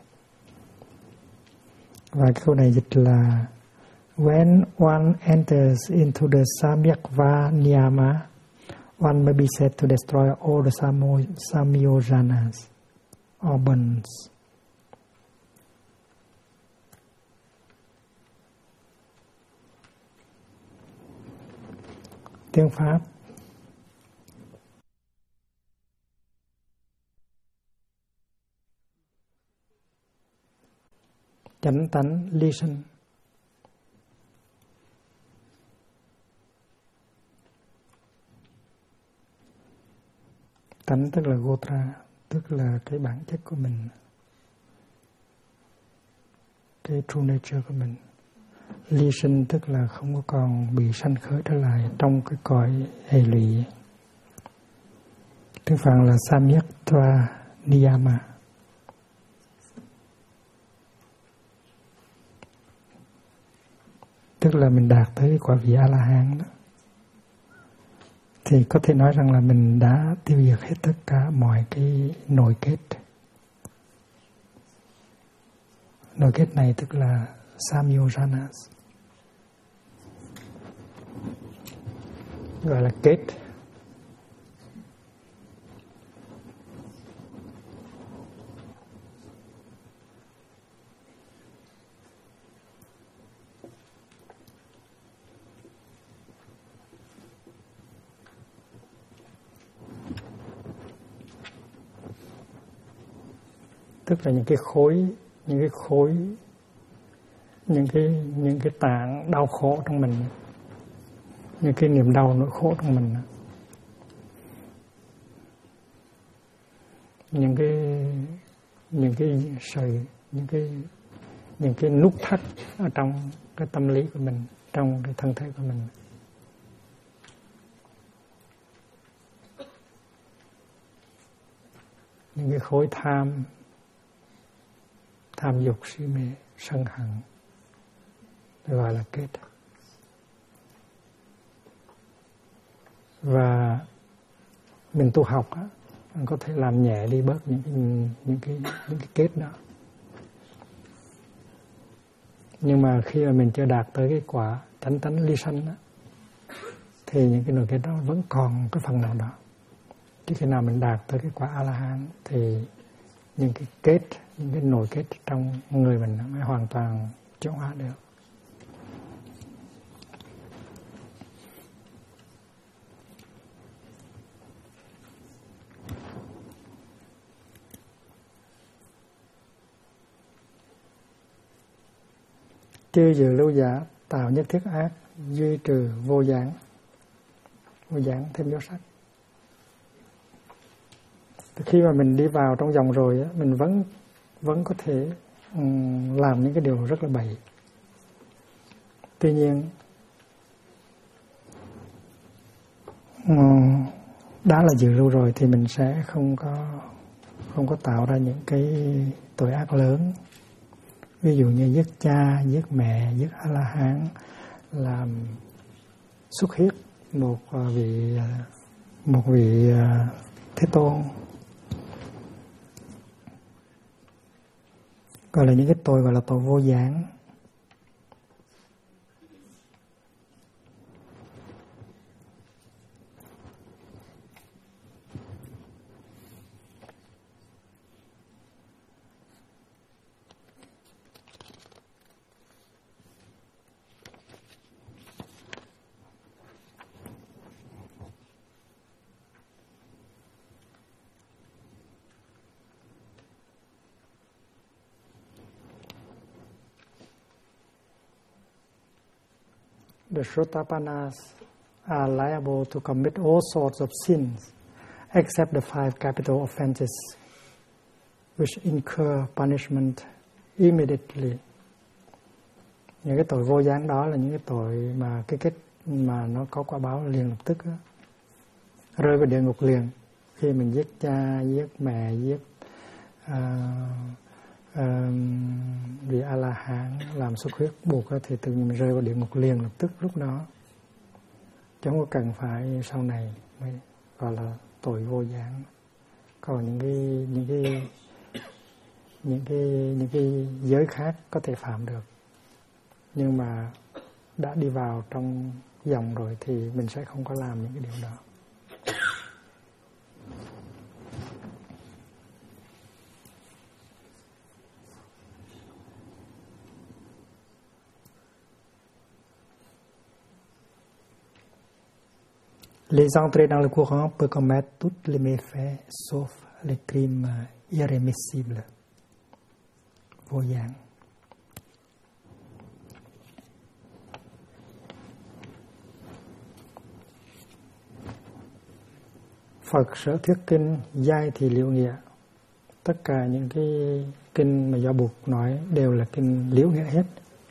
Và cái câu này dịch là When one enters into the Samyakva Niyama, one may be said to destroy all the samyojanas or bonds. Tiếng Pháp. Chánh tánh ly sanh. Tánh tức là Gotra, tức là cái bản chất của mình, cái true nature của mình. Ly sinh tức là không có còn bị sanh khởi trở lại trong cái cõi hệ lụy. Tiếng Phạn là Samyakva Niyama. Tức là mình đạt tới quả vị A-la-hán đó. Thì có thể nói rằng là mình đã tiêu diệt hết tất cả mọi cái nội kết. Nội kết này tức là Samyojanas, gọi là kết. Tức là những cái tạng đau khổ trong mình, những cái niềm đau nỗi khổ trong mình, những cái sợi, những cái nút thắt ở trong cái tâm lý của mình, trong cái thân thể của mình. những cái khối tham dục si mê sân hận, gọi là kết. Và mình tu học á, mình có thể làm nhẹ đi bớt những cái kết đó. Nhưng mà khi mà mình chưa đạt tới cái quả chánh tánh ly sanh đó, thì những cái nội kết đó vẫn còn cái phần nào đó. Chứ khi nào mình đạt tới cái quả A-la-hán thì những cái kết, những cái nội kết trong người mình mới hoàn toàn chuyển hóa được. Chư dự lưu giả tạo nhất thiết ác, duy trừ vô giảng thêm dấu sắc. Khi mà mình đi vào trong dòng rồi á, mình vẫn có thể làm những cái điều rất là bậy. Tuy nhiên đã là dự lưu rồi thì mình sẽ không có tạo ra những cái tội ác lớn. Ví dụ như giết cha, giết mẹ, giết A-la-hán, làm xuất huyết một vị Thế Tôn, gọi là những cái tội gọi là tội vô giảng. The Sotapannas are liable to commit all sorts of sins except the 5 capital offenses which incur punishment immediately. Những cái tội vô gián đó là những cái tội mà cái kết mà nó có quả báo liền lập tức đó. Rơi vào địa ngục liền. Khi mình giết cha, giết mẹ, giết vì A-la-hán, làm xuất huyết buộc thì tự nhiên mình rơi vào địa ngục liền lập tức lúc đó, chứ không có cần phải sau này mới gọi là tội vô gián. Còn những cái giới khác có thể phạm được, nhưng mà đã đi vào trong dòng rồi thì mình sẽ không có làm những cái điều đó. Les entrées dans le courant peuvent commettre toutes les méfaits sauf les crimes irrémissibles. Vô giảng. Phật sở thuyết kinh giai thì liễu nghĩa. Tất cả những cái kinh mà do Bụt nói đều là kinh liễu nghĩa hết.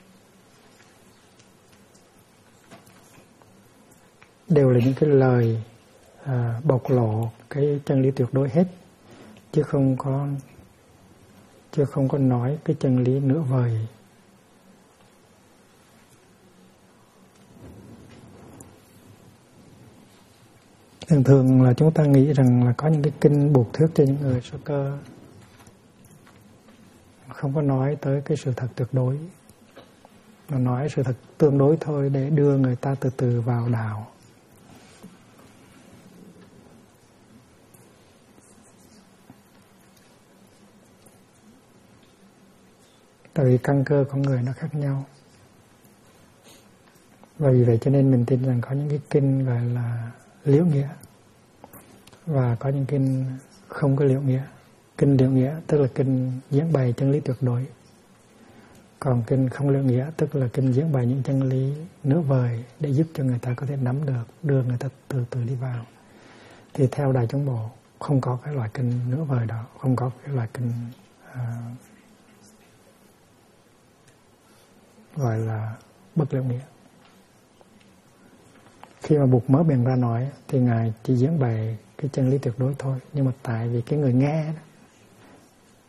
Đều là những cái lời bộc lộ cái chân lý tuyệt đối hết, chứ không có nói cái chân lý nửa vời. Thường là chúng ta nghĩ rằng là có những cái kinh Bụt thuyết cho những người sơ cơ, không có nói tới cái sự thật tuyệt đối, mà nói sự thật tương đối thôi để đưa người ta từ từ vào đạo. Tại vì căn cơ của người nó khác nhau. Và vì vậy cho nên mình tin rằng có những cái kinh gọi là liễu nghĩa, và có những kinh không có liễu nghĩa. Kinh liễu nghĩa tức là kinh diễn bày chân lý tuyệt đối. Còn kinh không liễu nghĩa tức là kinh diễn bày những chân lý nửa vời để giúp cho người ta có thể nắm được, đưa người ta từ từ đi vào. Thì theo Đại Chúng Bộ không có cái loại kinh nửa vời đó, không có cái loại kinh gọi là bất liễu nghĩa. Khi mà Bụt mới bèn ra nói thì Ngài chỉ diễn bày cái chân lý tuyệt đối thôi, nhưng mà tại vì cái người nghe đó,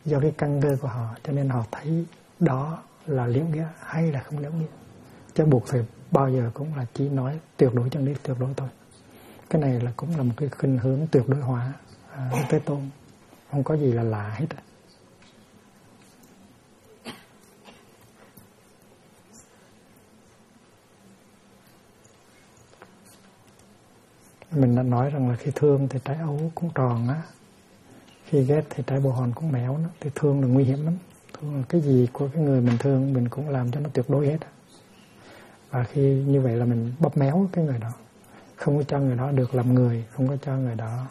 do cái căn cơ của họ, cho nên họ thấy đó là liễu nghĩa hay là không liễu nghĩa. Chứ buộc thầy bao giờ cũng là chỉ nói tuyệt đối chân lý, tuyệt đối thôi. Cái này là cũng là một cái khuynh hướng tuyệt đối hóa Thế Tôn, không có gì là lạ hết. Mình đã nói rằng là khi thương thì trái ấu cũng tròn á, khi ghét thì trái bồ hòn cũng méo đó. Thì thương là nguy hiểm lắm. Thương là cái gì của cái người mình thương mình cũng làm cho nó tuyệt đối hết. Và khi như vậy là mình bóp méo cái người đó, không có cho người đó được làm người, không có cho người đó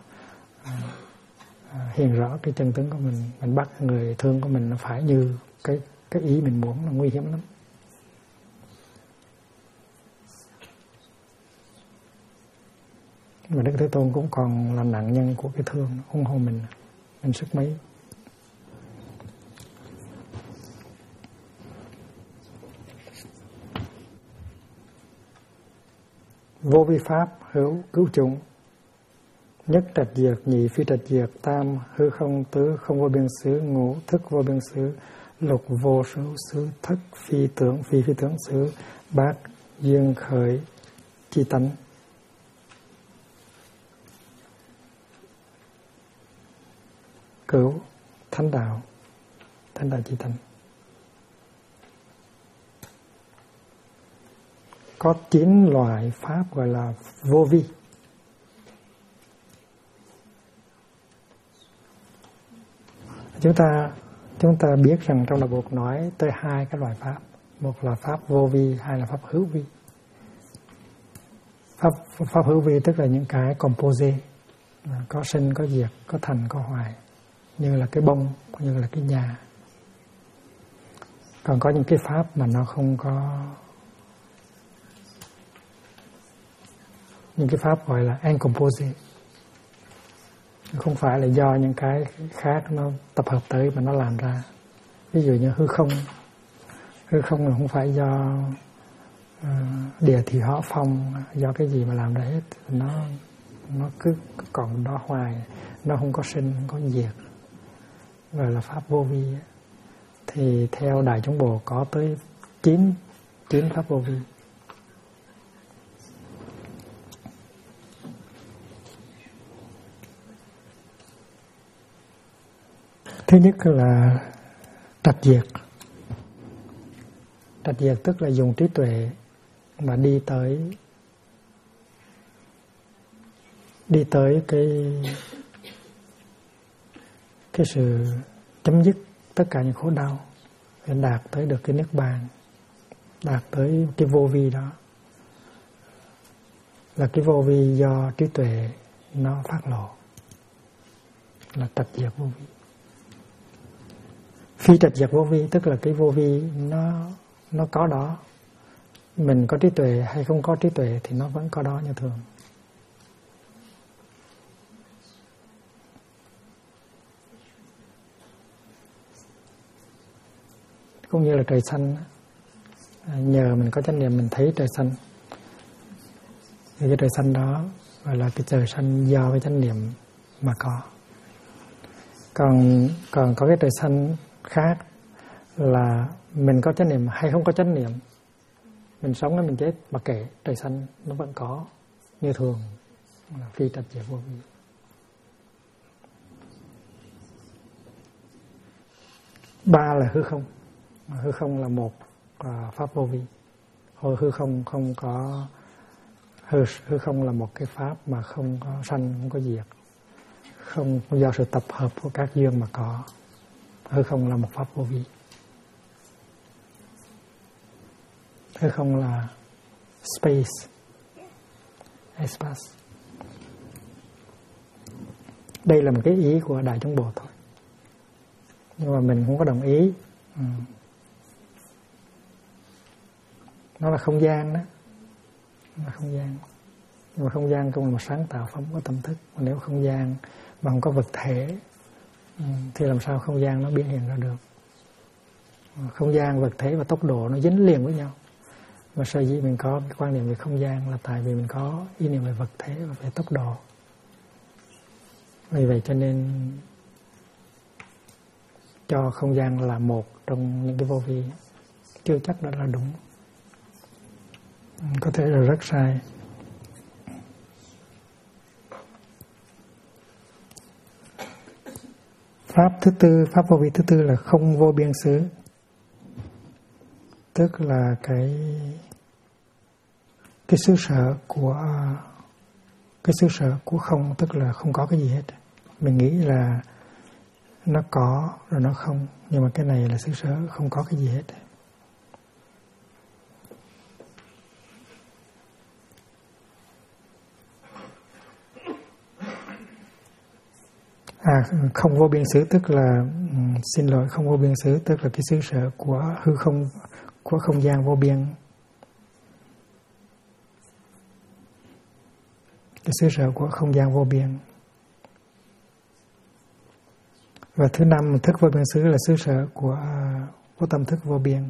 hiện rõ cái chân tướng của mình bắt người thương của mình nó phải như cái ý mình muốn, là nguy hiểm lắm. Mà Đức Thế Tôn cũng còn là nạn nhân của cái thương, ủng hộ mình sức mấy. Vô vi pháp hữu cứu chúng, nhất trạch diệt, nhị phi trạch diệt, tam hư không, tứ không vô biên xứ, ngũ thức vô biên xứ, lục vô số xứ, thất phi tưởng phi tưởng xứ, bát duyên khởi chi tánh. Cửu thánh đạo chi tánh. Có 9 loại pháp gọi là vô vi. Chúng ta biết rằng trong Đạo Phật nói tới 2 cái loại pháp, một là pháp vô vi, hai là pháp hữu vi. Pháp hữu vi tức là những cái composite, có sinh có diệt, có thành có hoại, như là cái bông, như là cái nhà. Còn có những cái pháp mà nó không có, những cái pháp gọi là uncomposite, không phải là do những cái khác nó tập hợp tới mà nó làm ra. Ví dụ như hư không là không phải do địa thị hóa phong, do cái gì mà làm ra hết. Nó cứ còn đó hoài, nó không có sinh, không có diệt, gọi là pháp vô vi. Thì theo Đại Chúng Bồ có tới 9 pháp vô vi. Thứ nhất là trạch diệt. Trạch diệt tức là dùng trí tuệ mà đi tới cái sự chấm dứt tất cả những khổ đau, để đạt tới được cái niết bàn, đạt tới cái vô vi đó. Là cái vô vi do trí tuệ nó phát lộ, là trạch diệt vô vi. Phi trạch diệt vô vi tức là cái vô vi nó có đó, mình có trí tuệ hay không có trí tuệ thì nó vẫn có đó như thường. Cũng như là trời xanh, nhờ mình có chánh niệm mình thấy trời xanh, thì cái trời xanh đó gọi là cái trời xanh do cái chánh niệm mà có. Còn có cái trời xanh khác là mình có chánh niệm hay không có chánh niệm, mình sống hay mình chết mà kệ, trời xanh nó vẫn có như thường, là phi trạch diệt vô vi. Ba là hư không. Hư không là một pháp vô vi. Hư không không có, hư không là một cái pháp mà không có sanh, không có diệt, không do sự tập hợp của các duyên mà có. Hư không là một pháp vô vi. Hư không là space, espace. Đây là một cái ý của Đại Chúng Bồ thôi, nhưng mà mình không có đồng ý. Nó là không gian đó, nó là không gian. Nhưng mà không gian cũng là một sáng tạo phẩm của tâm thức. Mà nếu không gian mà không có vật thể thì làm sao không gian nó biến hiện ra được? Không gian, vật thể và tốc độ nó dính liền với nhau. Mà sở dĩ mình có cái quan niệm về không gian là tại vì mình có ý niệm về vật thể và về tốc độ. Vì vậy cho nên cho không gian là một trong những cái vô vi, chưa chắc đã là đúng, có thể là rất sai. Pháp thứ tư, pháp vô vi thứ tư là không vô biên xứ, tức là cái xứ sở của không, tức là không có cái gì hết. Mình nghĩ là nó có rồi nó không, nhưng mà cái này là xứ sở không có cái gì hết. Không vô biên xứ tức là không vô biên xứ tức là cái xứ sở của hư không, của không gian vô biên. Cái xứ sở của không gian vô biên. Và thứ năm, thức vô biên xứ là xứ sở của tâm thức vô biên.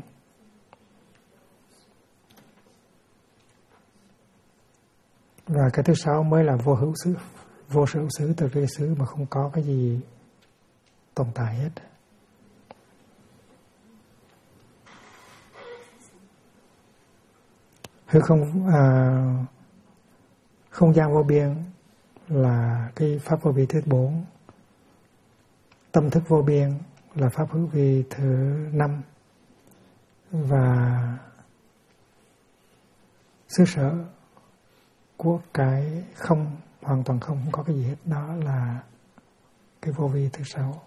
Và cái thứ sáu mới là vô hữu xứ, vô sở hữu xứ, từ cái xứ mà không có cái gì tồn tại hết. Hư không, không gian vô biên là cái pháp vô vi thứ 4. Tâm thức vô biên là pháp hữu vi thứ 5. Và xứ sở của cái không, hoàn toàn không có cái gì hết, đó là cái vô vi thứ 6.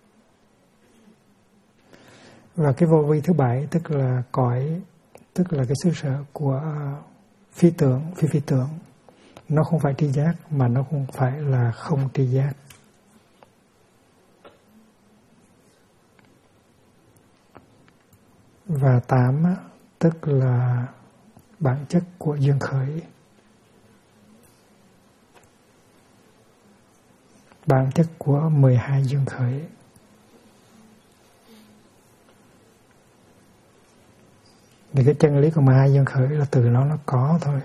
Và cái vô vi thứ 7 tức là cõi, tức là cái xứ sở của phi tưởng, phi tưởng. Nó không phải tri giác mà nó không phải là không tri giác. Và 8 tức là bản chất của duyên khởi. Bản chất của 12 duyên khởi. Thì cái chân lý của 12 duyên khởi là từ nó có thôi.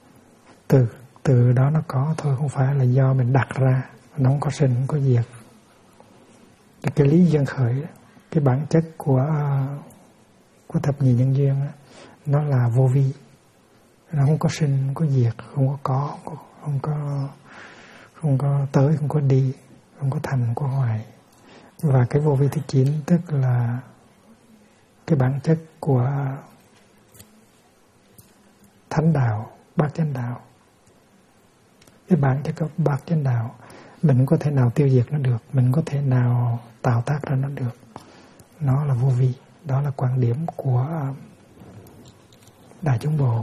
Từ đó nó có thôi, không phải là do mình đặt ra, nó không có sinh, không có diệt. Cái lý duyên khởi, cái bản chất của thập nhị nhân duyên, nó là vô vi. Nó không có sinh, không có diệt, không có tới, không có đi, không có thành, không có hoại. Và cái vô vi thứ 9 tức là cái bản chất của thánh đạo, bát chánh đạo. Cái bản chất của bát chánh đạo mình không có thể nào tiêu diệt nó được, mình không có thể nào tạo tác ra nó được. Nó là vô vi. Đó là quan điểm của Đại chúng Bộ.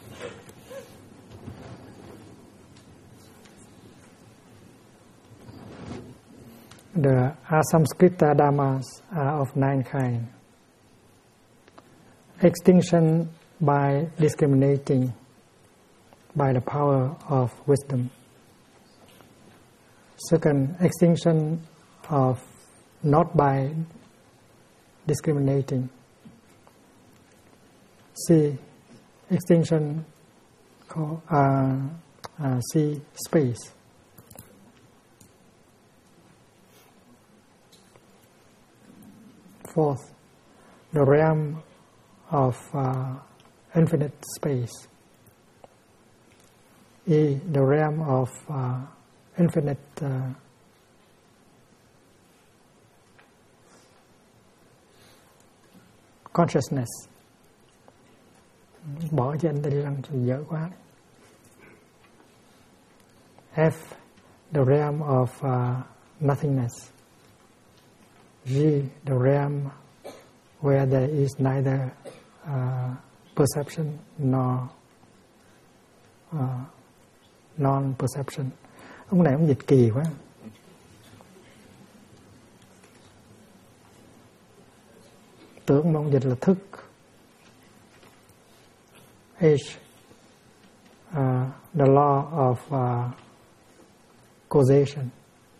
The Asamskrita Dhammas are of 9 kinds. Extinction by discriminating, by the power of wisdom. Second, extinction of not by discriminating. C, extinction C, space. Fourth, the realm of infinite space. E, the realm of infinite consciousness. Bỏ cho anh đi lăng thì dở quá. F, the realm of nothingness. G, the realm where there is neither perception nor non-perception. Ông này ông dịch kỳ quá. Tưởng mà ông dịch là thức. H, the law of causation.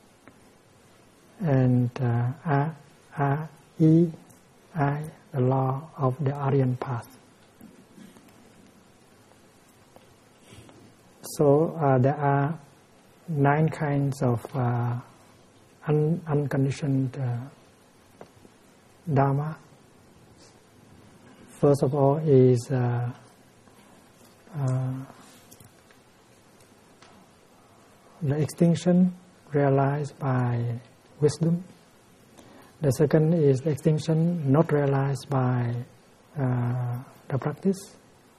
And I, the law of the Aryan path. So there are 9 kinds of unconditioned Dharma. First of all is the extinction realized by wisdom. The second is the extinction not realized by the practice.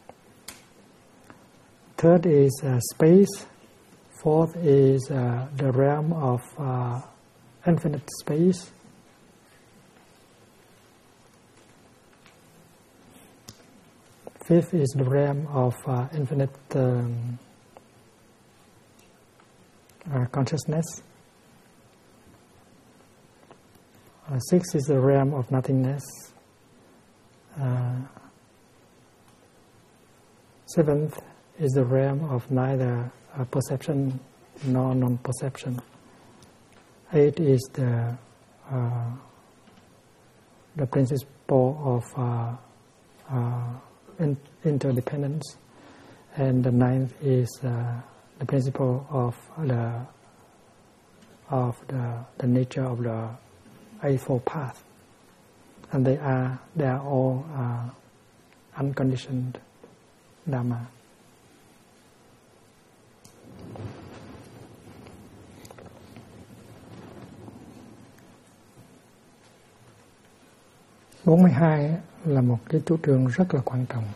Third is space. Fourth is the realm of infinite space. Fifth is the realm of infinite consciousness. Sixth is the realm of nothingness. Seventh is the realm of neither perception nor non-perception. Eighth is the principle of interdependence, and the ninth is the principle of the nature of the Eightfold Path, and they are all unconditioned Dharma. Bốn mươi hai là một cái chủ trương rất là quan trọng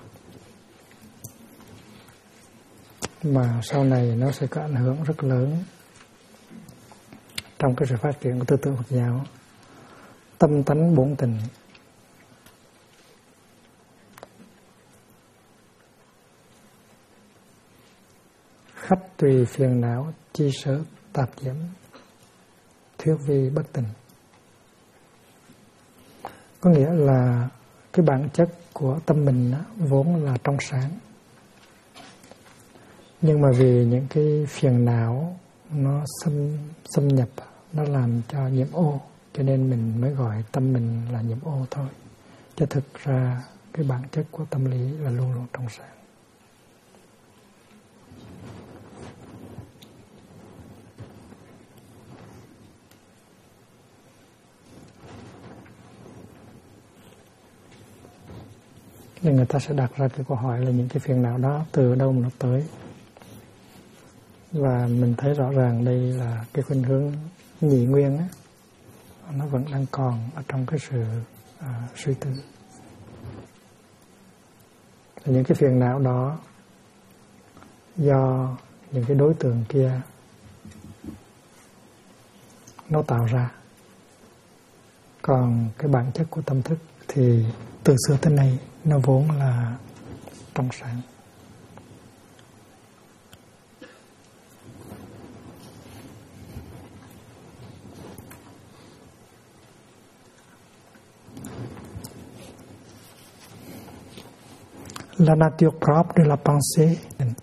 mà sau này nó sẽ có ảnh hưởng rất lớn trong cái sự phát triển của tư tưởng Phật giáo. Tâm tánh bổn tịnh, khách tùy phiền não, chi sở tạp nhiễm, thuyết vi bất tịnh. Có nghĩa là cái bản chất của tâm mình vốn là trong sáng, nhưng mà vì những cái phiền não nó xâm nhập, nó làm cho nhiễm ô, cho nên mình mới gọi tâm mình là nhiễm ô thôi. Chứ thực ra cái bản chất của tâm lý là luôn luôn trong sáng. Nên người ta sẽ đặt ra cái câu hỏi là những cái phiền não đó từ đâu mà nó tới. Và mình thấy rõ ràng đây là cái khuynh hướng nhị nguyên á, nó vẫn đang còn ở trong cái sự suy tư. Thì những cái phiền não đó do những cái đối tượng kia nó tạo ra. Còn cái bản chất của tâm thức thì từ xưa tới nay nó vốn là trong sáng. La nature propre de la pensée.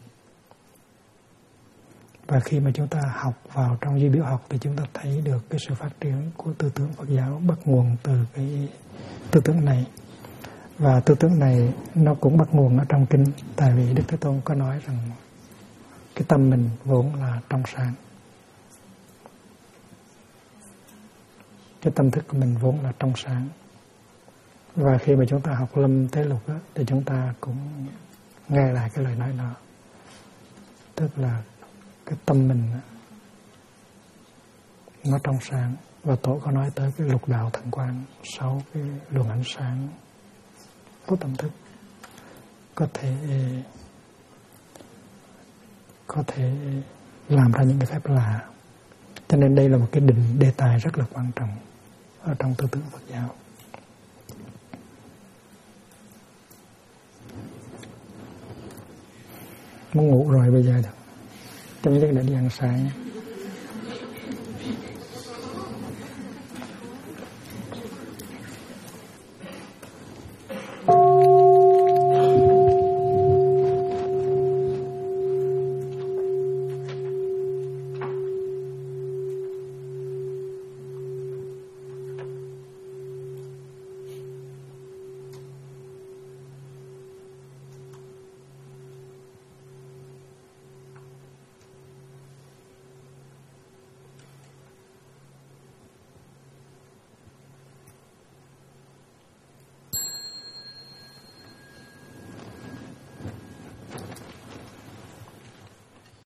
Và khi mà chúng ta học vào trong duy biểu học thì chúng ta thấy được cái sự phát triển của tư tưởng Phật giáo bắt nguồn từ cái tư tưởng này. Và tư tưởng này nó cũng bắt nguồn ở trong kinh, tại vì Đức Thế Tôn có nói rằng cái tâm mình vốn là trong sáng. Cái tâm thức của mình vốn là trong sáng. Và khi mà chúng ta học Lâm Tế Lục đó, thì chúng ta cũng nghe lại cái lời nói đó. Tức là cái tâm mình nó trong sáng. Và Tổ có nói tới cái lục đạo thần quang, 6 cái luồng ánh sáng của tâm thức có thể làm ra những cái phép lạ. Cho nên đây là một cái đề tài rất là quan trọng ở trong tư tưởng Phật giáo. Muốn ngủ rồi bây giờ chấm dứt để đi ăn sáng.